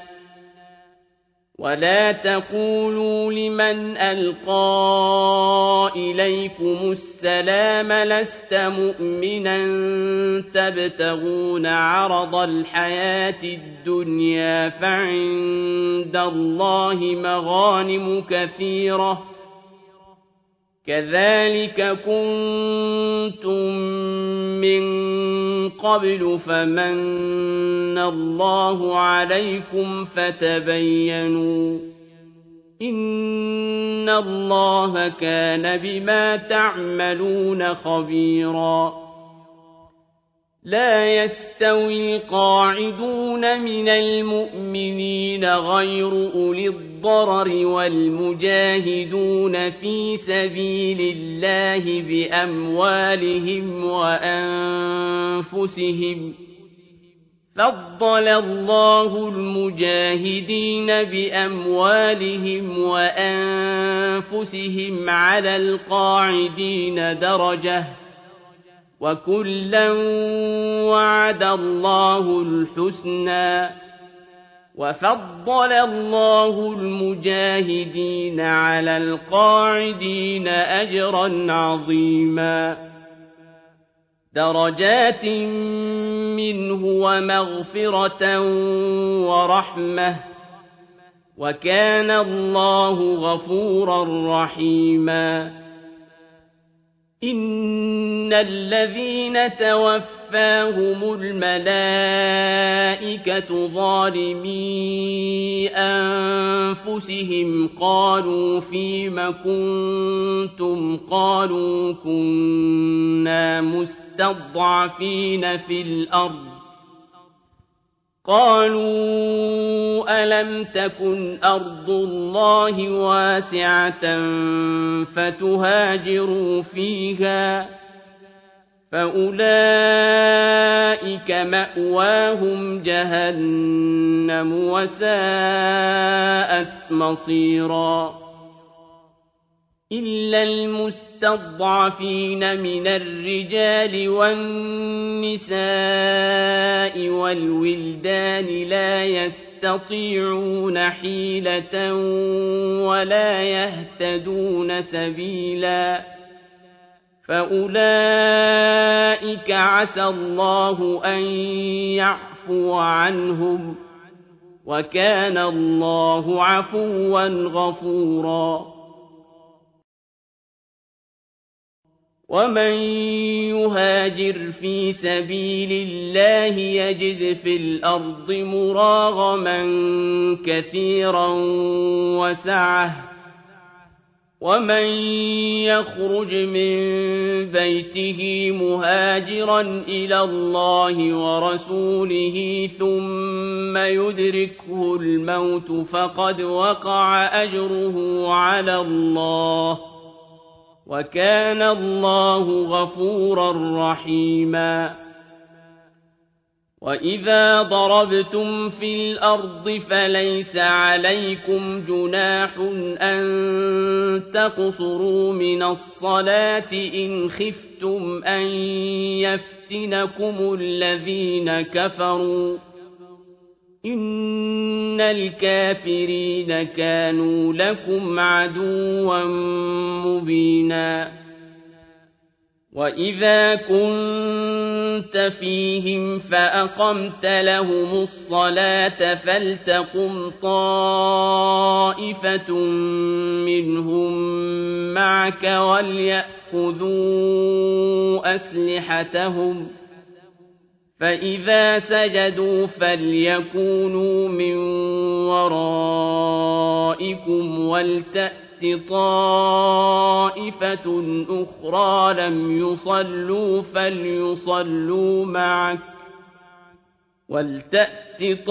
ولا تقولوا لمن ألقى إليكم السلام لست مؤمنا تبتغون عرض الحياة الدنيا فعند الله مغانم كثيرة كذلك كنتم من قبل فمن الله عليكم فتبينوا إن الله كان بما تعملون خبيرا. لا يستوي القاعدون من المؤمنين غير أولي الضرر والمجاهدون في سبيل الله بأموالهم وأنفسهم فضل الله المجاهدين بأموالهم وأنفسهم على القاعدين درجة وكلا وعد الله الحسنى وفضل الله المجاهدين على القاعدين أجرا عظيما. درجات منه ومغفرة ورحمة وكان الله غفورا رحيما. إن الذين توفاهم الملائكة ظالمي أنفسهم قالوا فيم كنتم قالوا كنا مستضعفين في الأرض قالوا ألم تكن أرض الله واسعة فتهاجروا فيها فأولئك مأواهم جهنم وساءت مصيرا. إلا المستضعفين من الرجال والنساء والولدان لا يستطيعون حيلة ولا يهتدون سبيلا فأولئك عسى الله أن يعفو عنهم وكان الله عفوا غفورا. ومن يهاجر في سبيل الله يجد في الأرض مراغما كثيرا وسعة ومن يخرج من بيته مهاجرا إلى الله ورسوله ثم يدركه الموت فقد وقع أجره على الله وكان الله غفورا رحيما. وإذا ضربتم في الأرض فليس عليكم جناح أن تقصروا من الصلاة إن خفتم أن يفتنكم الذين كفروا إن الكافرين كانوا لكم عدوا مبينا. وإذا كنت فيهم فأقمت لهم الصلاة فلتقم طائفة منهم معك وليأخذوا أسلحتهم فإذا سجدوا فليكونوا من ورائكم ولتأت طائفة أخرى لم يصلوا فليصلوا معك ولتأت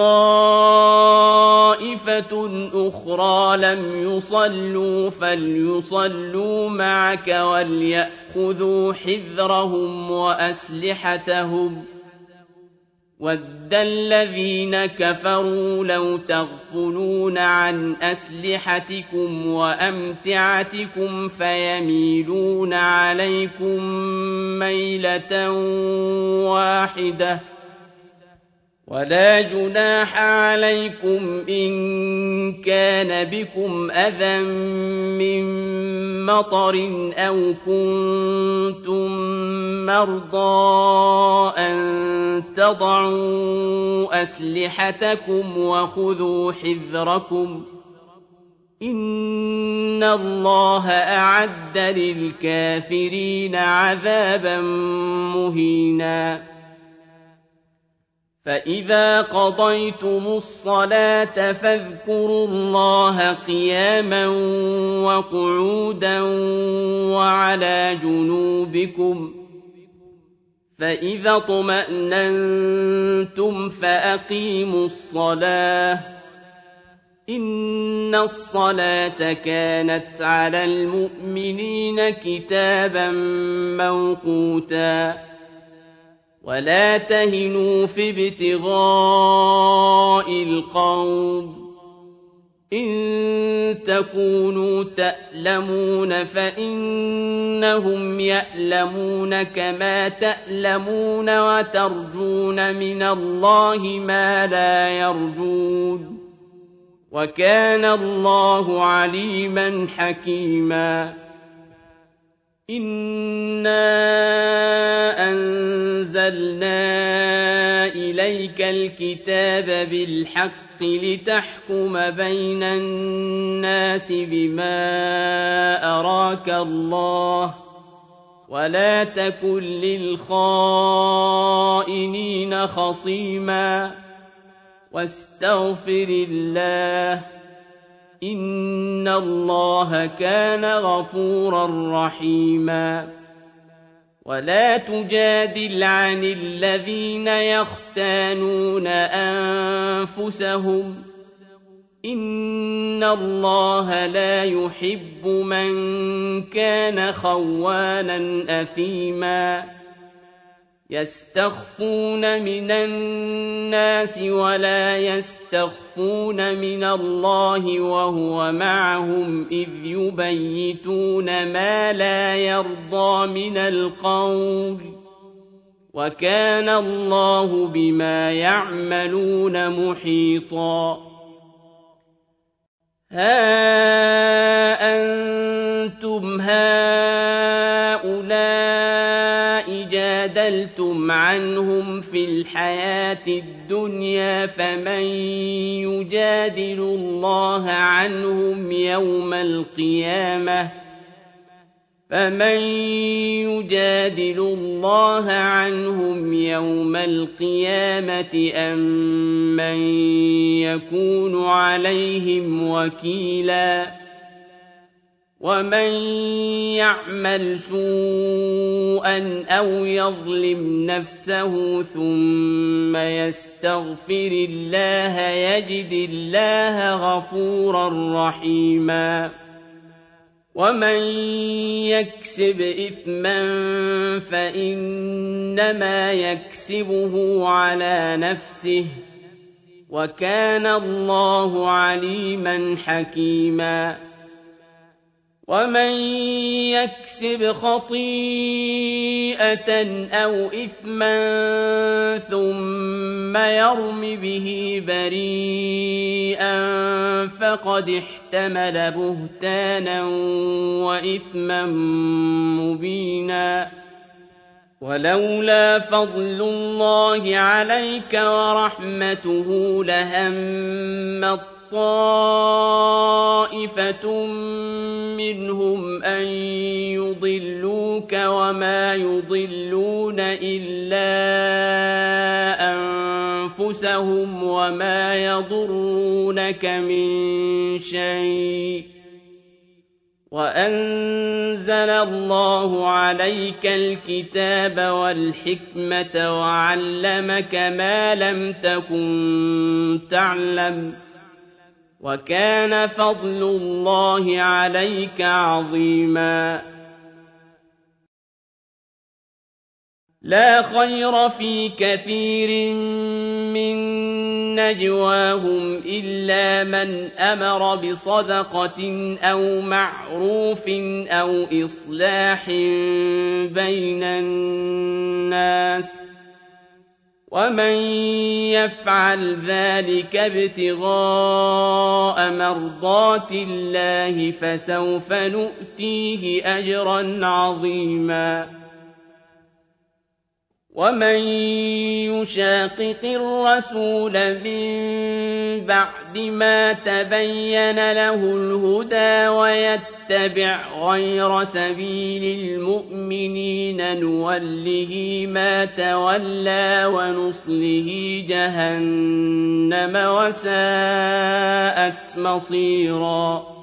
طائفة أخرى لم يصلوا فليصلوا معك وليأخذوا حذرهم وأسلحتهم وَدَّ الَّذِينَ كَفَرُوا لَوْ تَغْفُلُونَ عَنْ أَسْلِحَتِكُمْ وَأَمْتِعَتِكُمْ فَيَمِيلُونَ عَلَيْكُمْ مَيْلَةً وَاحِدَةً وَلَا جُنَاحَ عَلَيْكُمْ إِن كَانَ بِكُمْ أَذًى مِّن مَّطَرٍ أَوْ كُنتُم مَّرْضَىٰ أَن تَضَعُوا أَسْلِحَتَكُمْ وَخُذُوا حِذْرَكُمْ ۗ إِنَّ اللَّهَ أَعَدَّ لِلْكَافِرِينَ عَذَابًا مُّهِينًا فَإِذَا قَضَيْتُمُ الصَّلَاةَ فاذكروا اللَّهَ قِيَامًا وَقُعُودًا وَعَلَىٰ جُنُوبِكُمْ فَإِذَا اطْمَأْنَنتُمْ فَأَقِيمُوا الصَّلَاةَ ۚ إِنَّ الصَّلَاةَ كَانَتْ عَلَى الْمُؤْمِنِينَ كِتَابًا مَّوْقُوتًا وَلَا تَهِنُوا فِي ابْتِغَاءِ الْقَوْمِ إِن تَكُونُوا تَأْلَمُونَ فَإِنَّهُمْ يَأْلَمُونَ كَمَا تَأْلَمُونَ وَتَرْجُونَ مِنَ اللَّهِ مَا لَا يَرْجُونَ وَكَانَ اللَّهُ عَلِيمًا حَكِيمًا إِنَّا أَنزَلْنَا إِلَيْكَ الْكِتَابَ بِالْحَقِّ لِتَحْكُمَ بَيْنَ النَّاسِ بِمَا أَرَاكَ اللَّهُ وَلَا تَكُن لِّلْخَائِنِينَ خَصِيمًا وَاسْتَغْفِرِ اللَّهَ ۖ إِنَّ اللَّهَ كَانَ غَفُورًا رَّحِيمًا وَلَا تُجَادِلْ عَنِ الَّذِينَ يَخْتَانُونَ أَنفُسَهُمْ ۚ إِنَّ اللَّهَ لَا يُحِبُّ مَن كَانَ خَوَّانًا أَثِيمًا يَسْتَخْفُونَ مِنَ النَّاسِ وَلَا يَسْتَخْفُونَ مِنَ اللَّهِ وَهُوَ مَعَهُمْ إِذْ يُبَيِّتُونَ مَا لَا يَرْضَىٰ مِنَ الْقَوْلِ ۚ وَكَانَ اللَّهُ بِمَا يَعْمَلُونَ مُحِيطًا هَا أَنتُمْ هَٰؤُلَاءِ جَادَلْتُمْ عَنْهُمْ فِي الْحَيَاةِ الدُّنْيَا فَمَن يُجَادِلُ اللَّهَ عَنْهُمْ يَوْمَ الْقِيَامَةِ فَمَن يُجَادِلُ اللَّهَ عَنْهُمْ يَوْمَ الْقِيَامَةِ أَم مَّن يَكُونُ عَلَيْهِمْ وَكِيلًا وَمَن يَعْمَلْ سُوءًا أَوْ يَظْلِمْ نَفْسَهُ ثُمَّ يَسْتَغْفِرِ اللَّهَ يَجِدِ اللَّهَ غَفُورًا رَّحِيمًا وَمَن يَكْسِبْ إِثْمًا فَإِنَّمَا يَكْسِبُهُ عَلَىٰ نَفْسِهِ ۚ وَكَانَ اللَّهُ عَلِيمًا حَكِيمًا وَمَن يَكْسِبْ خَطِيئَةً أَوْ إِثْمًا ثُمَّ يَرْمِ بِهِ بَرِيئًا فَقَدِ احْتَمَلَ بُهْتَانًا وَإِثْمًا مُّبِينًا وَلَوْلَا فَضْلُ اللَّهِ عَلَيْكَ وَرَحْمَتُهُ لَهَمَّت طَّائِفَةٌ مِّنْهُمْ أَن يُضِلُّوكَ وَمَا يُضِلُّونَ إِلَّا أَنفُسَهُمْ وَمَا يَضُرُّونَكَ مِن شَيْءٍ ۚ وأنزل الله عليك الكتاب والحكمة وعلمك ما لم تكن تعلم وكان فضل الله عليك عظيما لا خير في كثير من نجواهم إلا من أمر بصدقة أو معروف أو إصلاح بين الناس ومن يفعل ذلك ابتغاء مرضات الله فسوف نؤتيه أجرا عظيما ومن يشاقق الرسول من بعد ما تبين له الهدى ويتبع غير سبيل المؤمنين نوله ما تولى ونصله جهنم وساءت مصيرا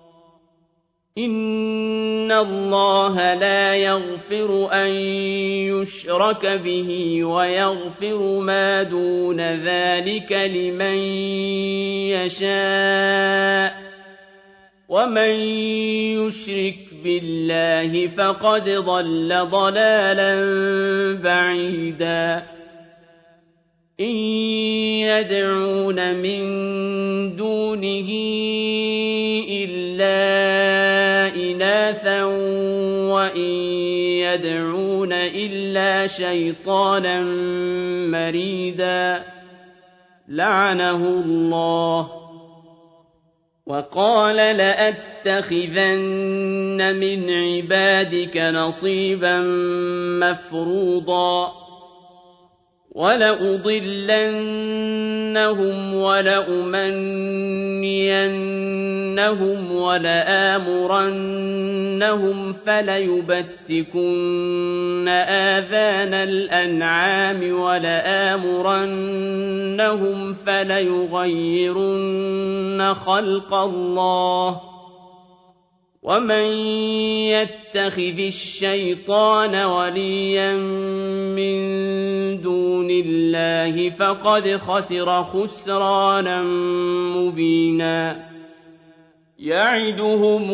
إن الله لا يغفر أن يشرك به ويغفر ما دون ذلك لمن يشاء ومن يشرك بالله فقد ضل ضلالا بعيدا إن يدعون من دونه إلا إناثا وإن يدعون إلا شيطانا مريدا لعنه الله وقال لأتخذن من عبادك نصيبا مفروضا ولأضلنهم ولأمنينهم ولآمرنهم فليبتكن آذان الأنعام ولآمرنهم فليغيرن خلق الله ومن يتخذ الشيطان وليا من دون الله فقد خسر خسرانا مبينا يعدهم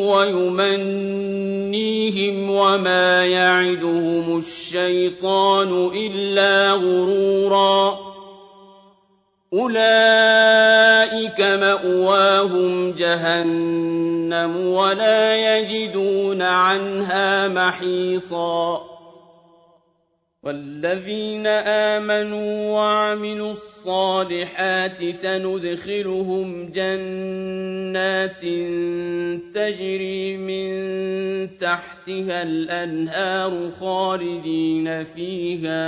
ويمنيهم وما يعدهم الشيطان إلا غرورا أولئك مأواهم جهنم ولا يجدون عنها محيصا والذين آمنوا وعملوا الصالحات سندخلهم جنات تجري من تحتها الأنهار خالدين فيها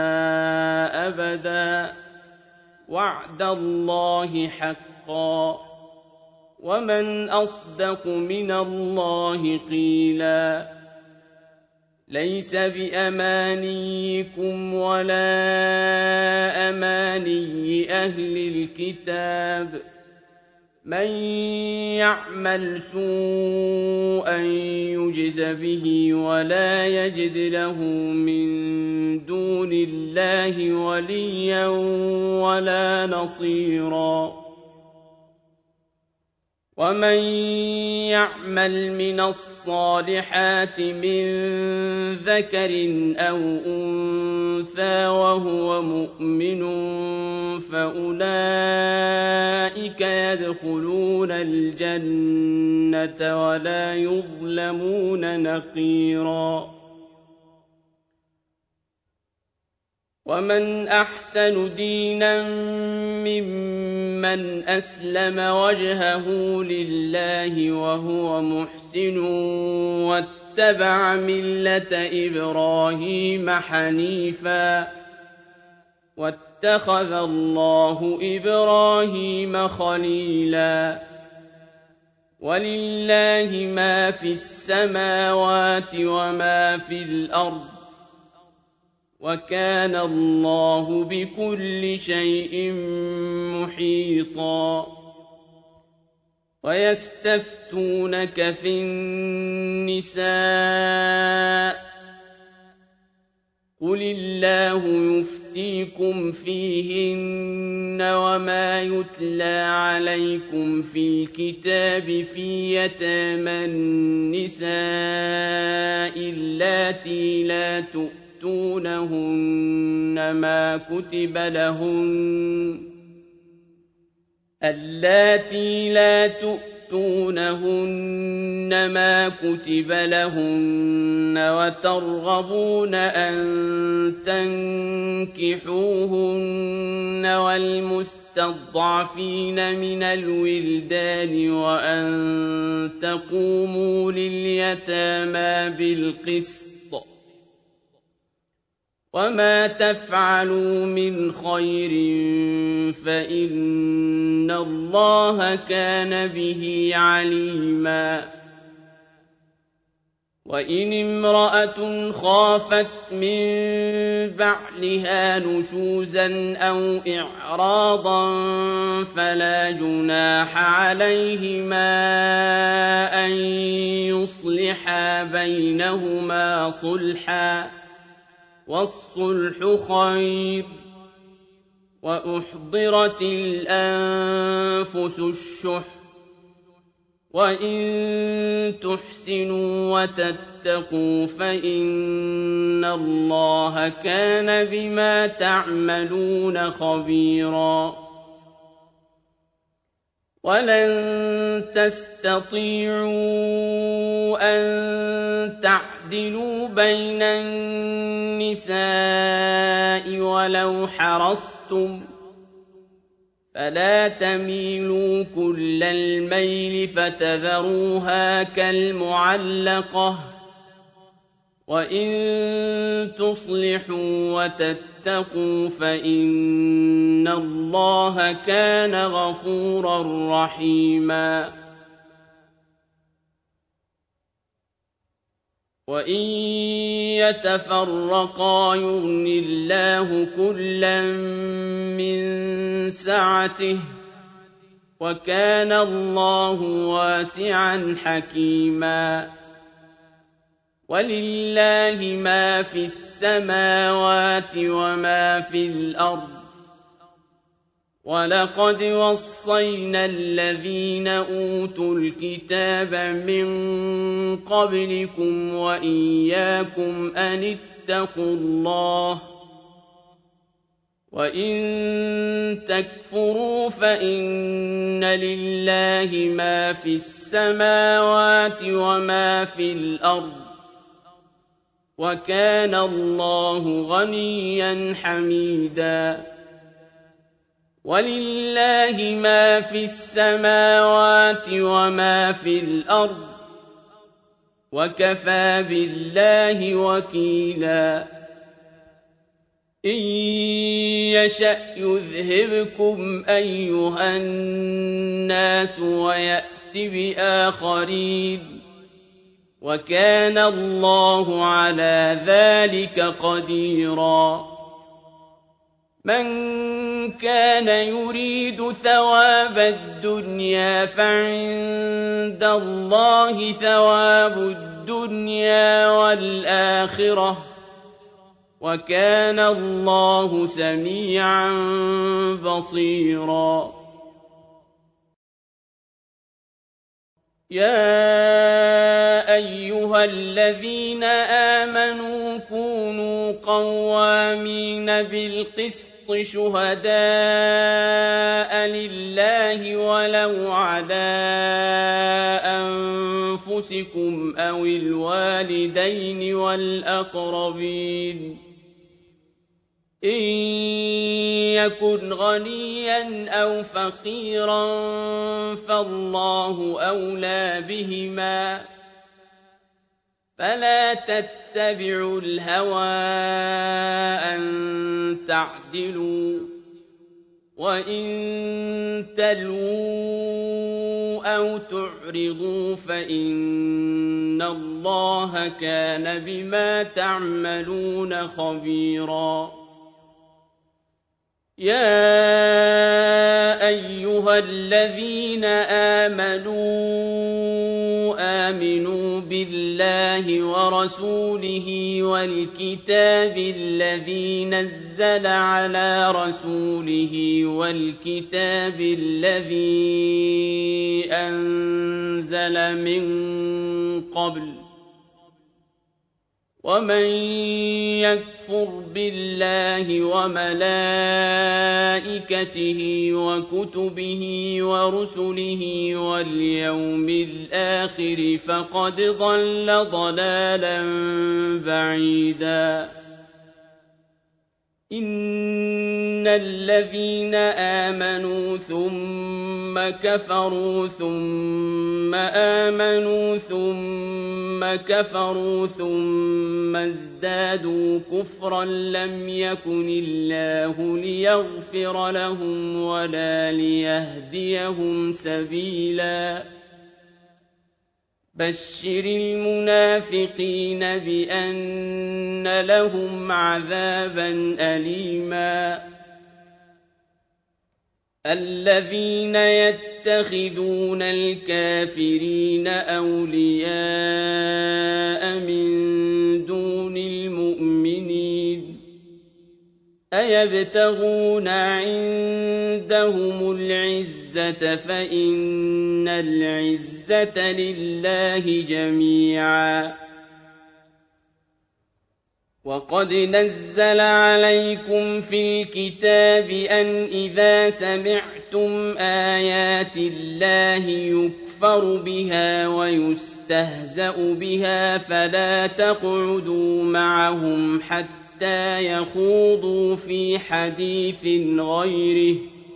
أبدا وعد الله حقا ومن أصدق من الله قيلا ليس بأمانيكم ولا أماني أهل الكتاب من يعمل سوءا يجز به ولا يجد له من دون الله وليا ولا نصيرا ومن يعمل من الصالحات من ذكر أو أنثى وهو مؤمن فأولئك يدخلون الجنة ولا يظلمون نقيرا ومن أحسن دينا ممن أسلم وجهه لله وهو محسن واتبع ملة إبراهيم حنيفا واتخذ الله إبراهيم خليلا ولله ما في السماوات وما في الأرض وكان الله بكل شيء محيطا ويستفتونك في النساء قل الله يفتيكم فيهن وما يتلى عليكم في الكتاب في يتامى النساء اللاتي لا تؤتونهن ما كتب لهن اللاتي لا تؤتونهن ما كتب لهن وترغبون أن تنكحوهن والمستضعفين من الولدان وأن تقوموا لليتامى بالقسط وما تفعلوا من خير فإن الله كان به عليما وإن امرأة خافت من بعلها نشوزا أو إعراضا فلا جناح عليهما أن يصلحا بينهما صلحا والصلح خير وأحضرت الأنفس الشح وإن تحسنوا وتتقوا فإن الله كان بما تعملون خبيرا ولن تستطيعوا أن تعدلوا بين النساء ولو حرصتم فلا تميلوا كل الميل فتذروها كالمعلقة وإن تصلحوا وتتقوا فإن الله كان غفورا رحيما وإن يتفرقا يغن الله كلا من سعته وكان الله واسعا حكيما ولله ما في السماوات وما في الأرض ولقد وصينا الذين أوتوا الكتاب من قبلكم وإياكم أن اتقوا الله وإن تكفروا فإن لله ما في السماوات وما في الأرض وكان الله غنيا حميدا ولله ما في السماوات وما في الأرض وكفى بالله وكيلا إن يشأ يذهبكم أيها الناس ويأت بآخرين وكان الله على ذلك قديرا من كان يريد ثواب الدنيا فعند الله ثواب الدنيا والآخرة وكان الله سميعا بصيرا يا أيها الذين آمنوا كونوا قوامين بالقسط شهداء لله ولو على أنفسكم أو الوالدين والأقربين إن يكن غنيا أو فقيرا فالله أولى بهما فلا تتبعوا الهوى أن تعدلوا وإن تلووا أو تعرضوا فإن الله كان بما تعملون خبيرا يا أيها الذين آمنوا آمنوا بالله ورسوله والكتاب الذي نزل على رسوله والكتاب الذي أنزل من قبل ومن يكفر بالله وملائكته وكتبه ورسله واليوم الآخر فقد ضل ضلالا بعيدا إن الذين آمنوا ثم كفروا ثم آمنوا ثم كفروا ثم ازدادوا كفرا لم يكن الله ليغفر لهم ولا ليهديهم سبيلا بشر المنافقين بأن لهم عذابا أليما الذين يتخذون الكافرين أولياء من دون المؤمنين أيبتغون عندهم العزة فإن العزة لله جميعا وقد نزل عليكم في الكتاب أن إذا سمعتم آيات الله يكفر بها ويستهزأ بها فلا تقعدوا معهم حتى يخوضوا في حديث غيره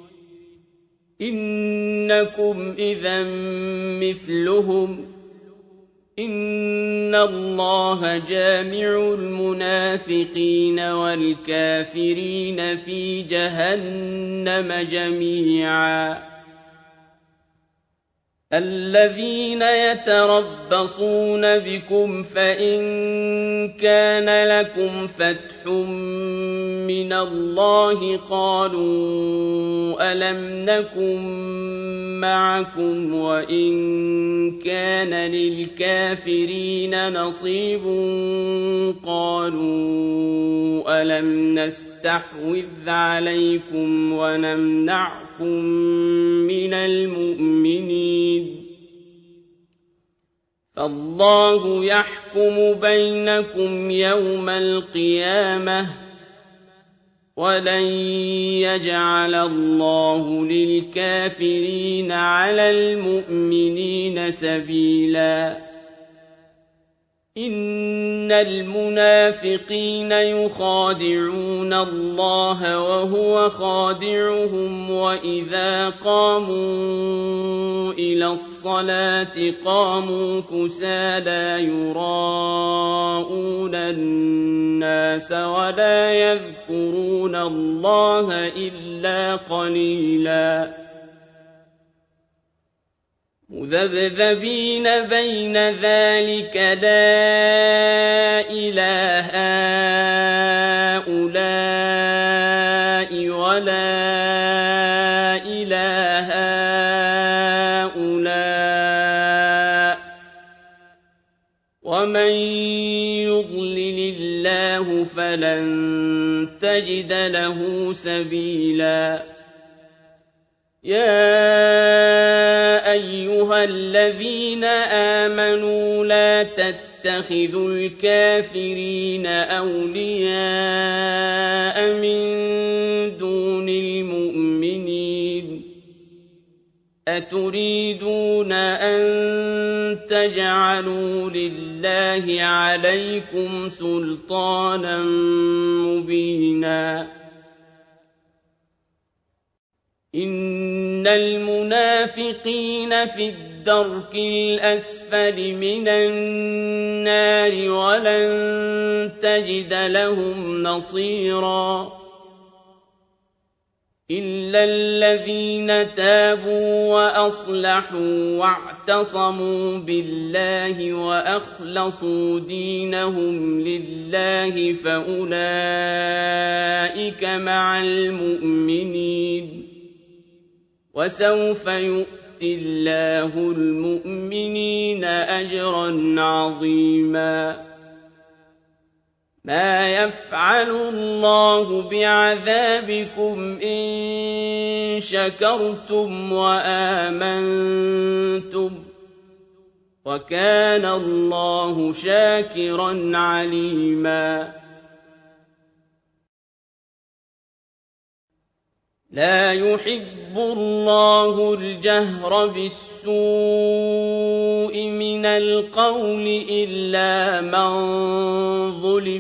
إنكم إذا مثلهم إن الله جامع المنافقين والكافرين في جهنم جميعا الذين يتربصون بكم فإن كان لكم فتح من الله قالوا ألم نكن معكم وإن كان للكافرين نصيب قالوا ألم نستحوذ عليكم ونمنعكم من المؤمنين فالله يحكم بينكم يوم القيامة ولن يجعل الله للكافرين على المؤمنين سبيلا إن المنافقين يخادعون الله وهو خادعهم وإذا قاموا إلى الصلاة قاموا كسالى يراءون الناس ولا يذكرون الله إلا قليلا مذبذبين بين ذلك لا إله هؤلاء ولا إله هؤلاء ومن يضلل الله فلن تجد له سبيلا يا أيها الذين آمنوا لا تتخذوا الكافرين أولياء من دون المؤمنين أتريدون أن تجعلوا لله عليكم سلطانا مبينا إن المنافقين في الدرك الأسفل من النار ولن تجد لهم نصيرا إلا الذين تابوا وأصلحوا واعتصموا بالله وأخلصوا دينهم لله فأولئك مع المؤمنين وسوف يؤت الله المؤمنين أجرا عظيما ما يفعل الله بعذابكم إن شكرتم وآمنتم وكان الله شاكرا عليما لا يحب الله الجهر بالسوء من القول إلا من ظلم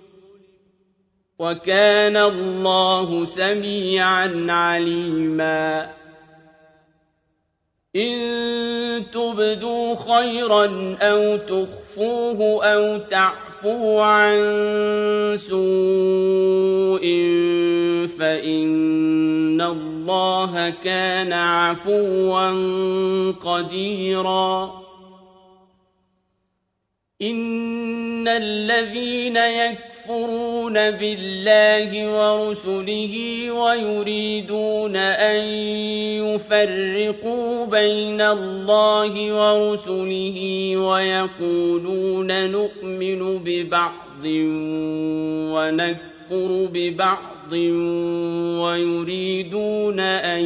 وكان الله سميعا عليما إن تبدوا خيرا أو تخفوه أو تعفوا عن سوء فإن الله كان عفوا قديرا إن الذين يكفرون بالله ورسله ويريدون أن يفرقوا بين الله ورسله ويقولون نؤمن ببعض ونكفر ببعض ويريدون أن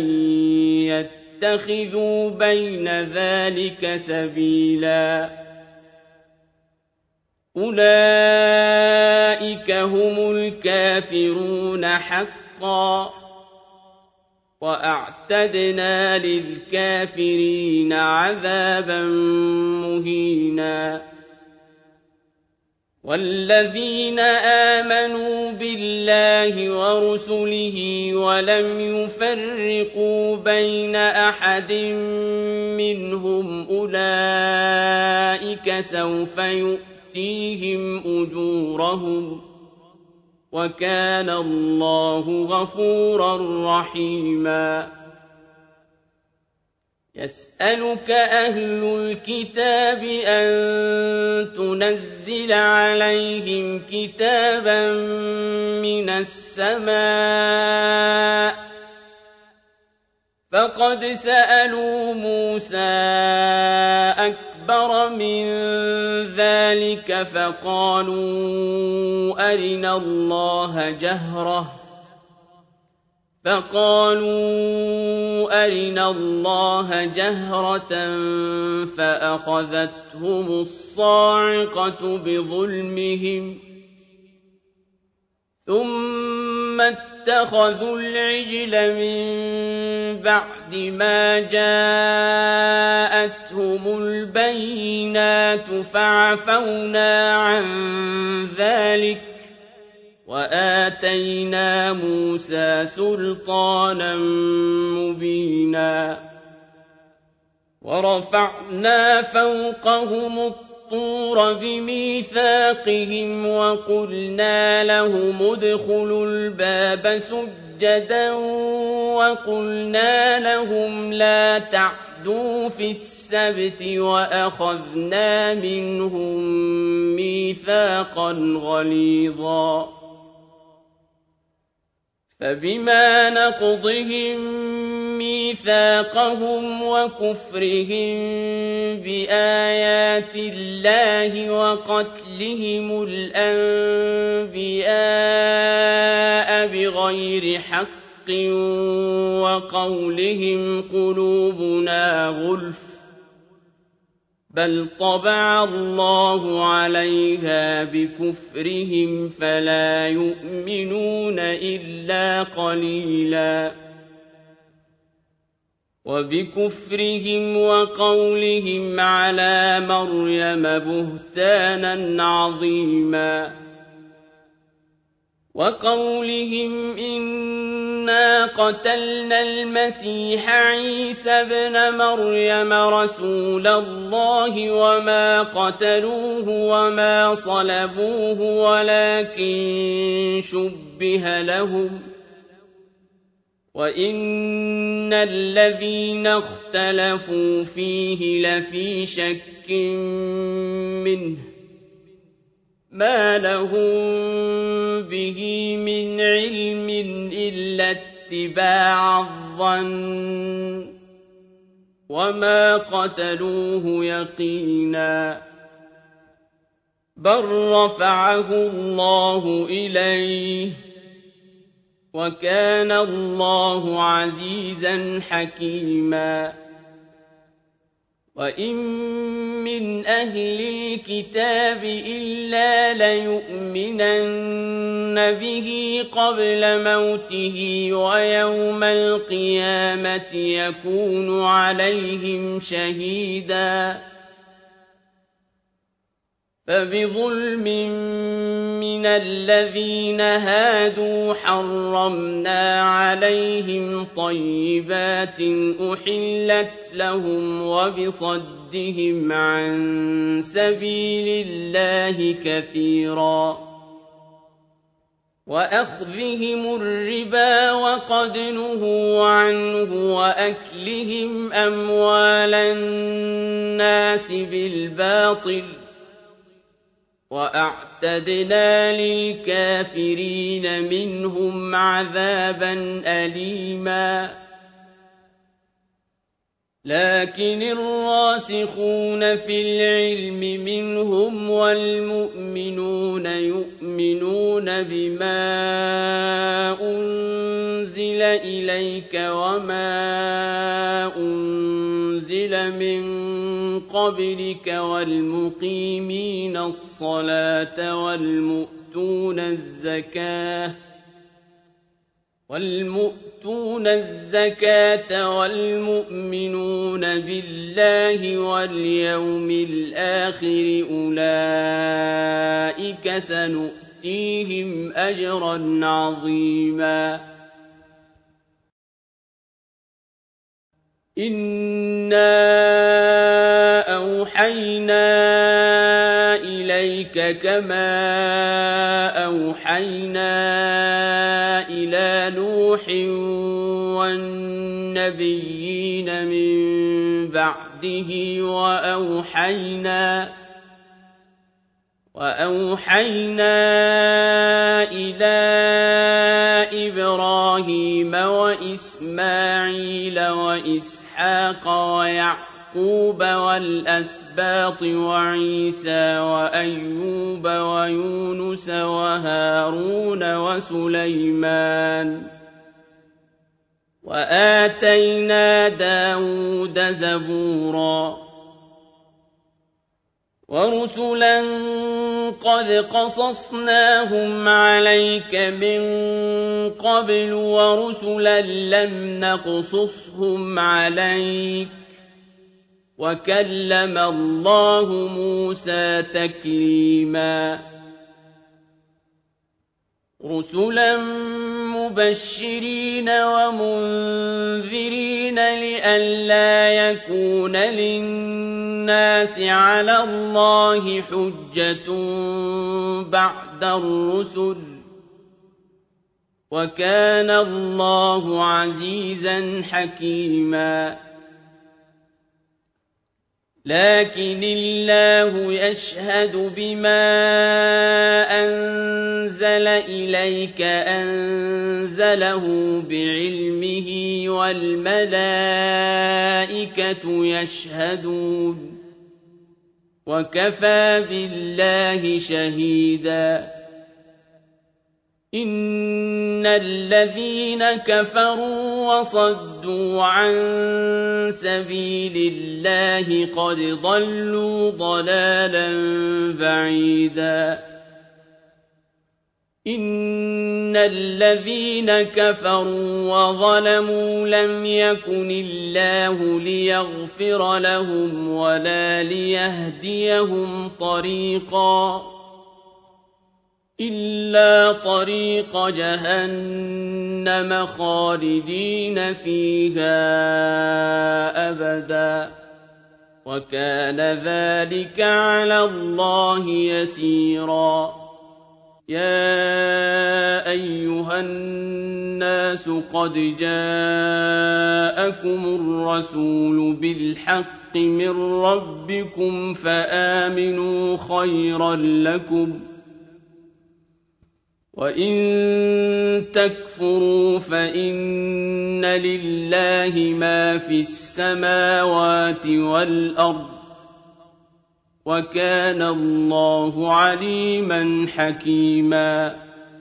يتخذوا بين ذلك سبيلا أولئك هم الكافرون حقا وأعتدنا للكافرين عذابا مهينا والذين آمنوا بالله ورسله ولم يفرقوا بين أحد منهم أولئك سوف يؤتيهم أجورهم وكان الله غفورا رحيما يسألك أهل الكتاب أن تنزل عليهم كتابا من السماء فقد سألوا موسى أكبر من ذلك فقالوا أرنا الله جهرة فقالوا أرنا الله جهرة فأخذتهم الصاعقة بظلمهم ثم اتخذوا العجل من بعد ما جاءتهم البينات فعفونا عن ذلك وآتينا موسى سلطانا مبينا ورفعنا فوقهم الطور بميثاقهم وقلنا لهم ادخلوا الباب سجدا وقلنا لهم لا تعدوا في السبت وأخذنا منهم ميثاقا غليظا فبما نقضهم ميثاقهم وكفرهم بآيات الله وقتلهم الأنبياء بغير حق وقولهم قلوبنا غلف بل طبع الله عليها بكفرهم فلا يؤمنون إلا قليلا وبكفرهم وقولهم على مريم بهتانا عظيما وقولهم إنا قتلنا المسيح عيسى ابن مريم رسول الله وما قتلوه وما صلبوه ولكن شبه لهم وإن الذين اختلفوا فيه لفي شك منه ما لهم به من علم إلا اتباع الظن وما قتلوه يقينا بل رفعه الله إليه وكان الله عزيزا حكيما وإن من أهل الكتاب إلا ليؤمنن به قبل موته ويوم القيامة يكون عليهم شهيدا فبظلم من الذين هادوا حرمنا عليهم طيبات أحلت لهم وبصدهم عن سبيل الله كثيرا وأخذهم الربا وقد نهوا عنه وأكلهم أموال الناس بالباطل وأعتدنا للكافرين منهم عذابا أليما لكن الراسخون في العلم منهم والمؤمنون يؤمنون بما أنزل إليك وما أنزل من قبلك والمقيمين الصلاة والمؤتون الزكاة والمؤتون الزكاة والمؤمنون بالله واليوم الآخر أولئك سنؤتيهم أجرا عظيما إنا أوحينا إليك كما أوحينا إلى نوح والنبيين من بعده وأوحينا وأوحينا إلى إبراهيم وإسماعيل وإسحاق ويعقوب والأسباط وعيسى وأيوب ويونس وهارون وسليمان وآتينا داود زبورا ورسلا قد قصصناهم عليك من قبل ورسلا لم نقصصهم عليك وكلم الله موسى تكليما رسلا مبشرين ومنذرين لئلا يكون للناس على الله حجة بعد الرسل وكان الله عزيزا حكيما لكن الله يشهد بما أنزل إليك أنزله بعلمه والملائكة يشهدون وكفى بالله شهيدا إن الذين كفروا وصدوا عن سبيل الله قد ضلوا ضلالا بعيدا إن الذين كفروا وظلموا لم يكن الله ليغفر لهم ولا ليهديهم طريقا إلا طريق جهنم خالدين فيها أبدا وكان ذلك على الله يسيرا يا أيها الناس قد جاءكم الرسول بالحق من ربكم فآمنوا خيرا لكم وإن تكفروا فإن لله ما في السماوات والأرض وكان الله عليما حكيما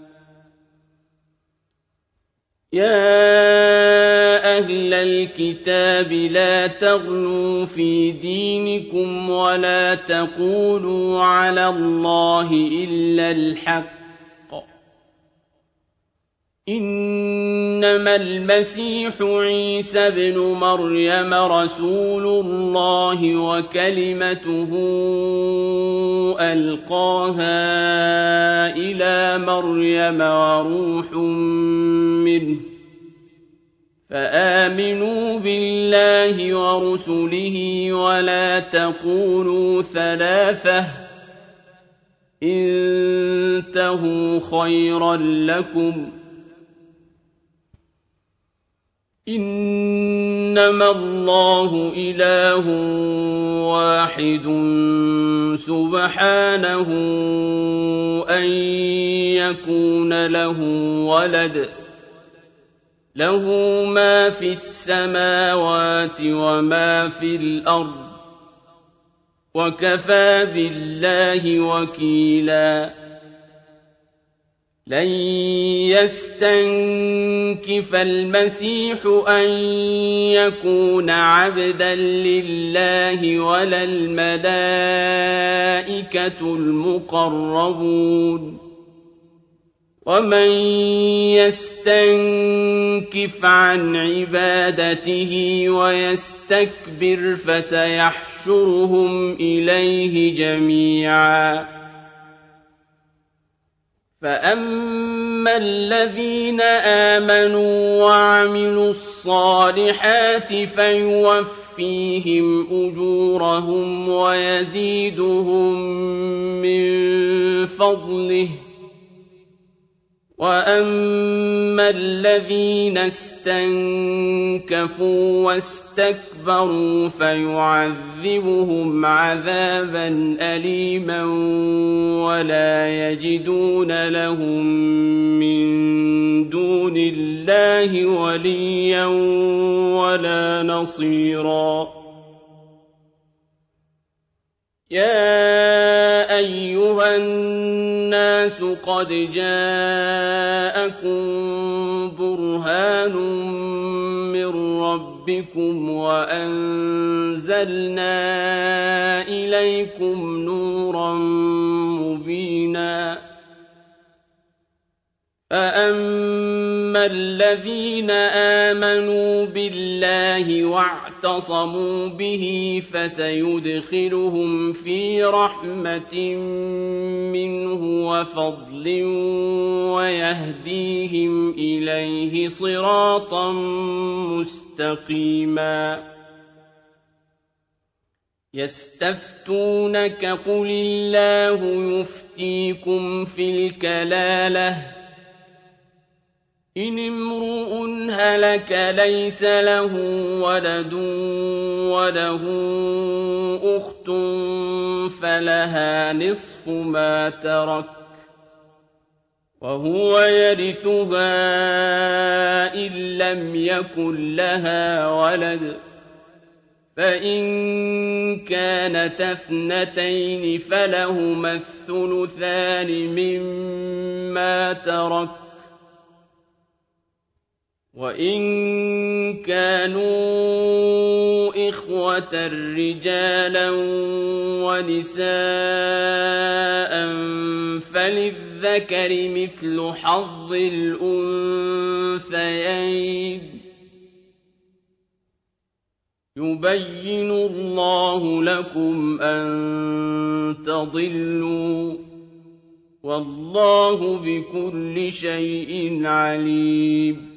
يا أهل الكتاب لا تغلوا في دينكم ولا تقولوا على الله إلا الحق إنما المسيح عيسى ابن مريم رسول الله وكلمته ألقاها إلى مريم وروح منه فآمنوا بالله ورسله ولا تقولوا ثلاثة انتهوا خيرا لكم إنما الله إله واحد سبحانه أن يكون له ولد له ما في السماوات وما في الأرض وكفى بالله وكيلا لن يستنكف المسيح أن يكون عبدا لله ولا الملائكة المقربون ومن يستنكف عن عبادته ويستكبر فسيحشرهم إليه جميعا فأما الذين آمنوا وعملوا الصالحات فيوفيهم أجورهم ويزيدهم من فضله وأما الذين استنكفوا واستكبروا فيعذبهم عذابا أليما ولا يجدون لهم من دون الله وليا ولا نصيرا يا أيها الناس قد جاءكم برهان من ربكم وأنزلنا إليكم نورا مبينا فأما الذين آمنوا بالله واعتصموا به فسيدخلهم في رحمة منه وفضل ويهديهم إليه صراطا مستقيما يستفتونك قل الله يفتيكم في الكلالة إن امرؤ هلك ليس له ولد وله أخت فلها نصف ما ترك وهو يرثها إن لم يكن لها ولد فإن كانت اثنتين فلهما الثلثان مما ترك وإن كانوا إخوة رجالا ونساء فللذكر مثل حظ الأنثيين يبين الله لكم أن تضلوا والله بكل شيء عليم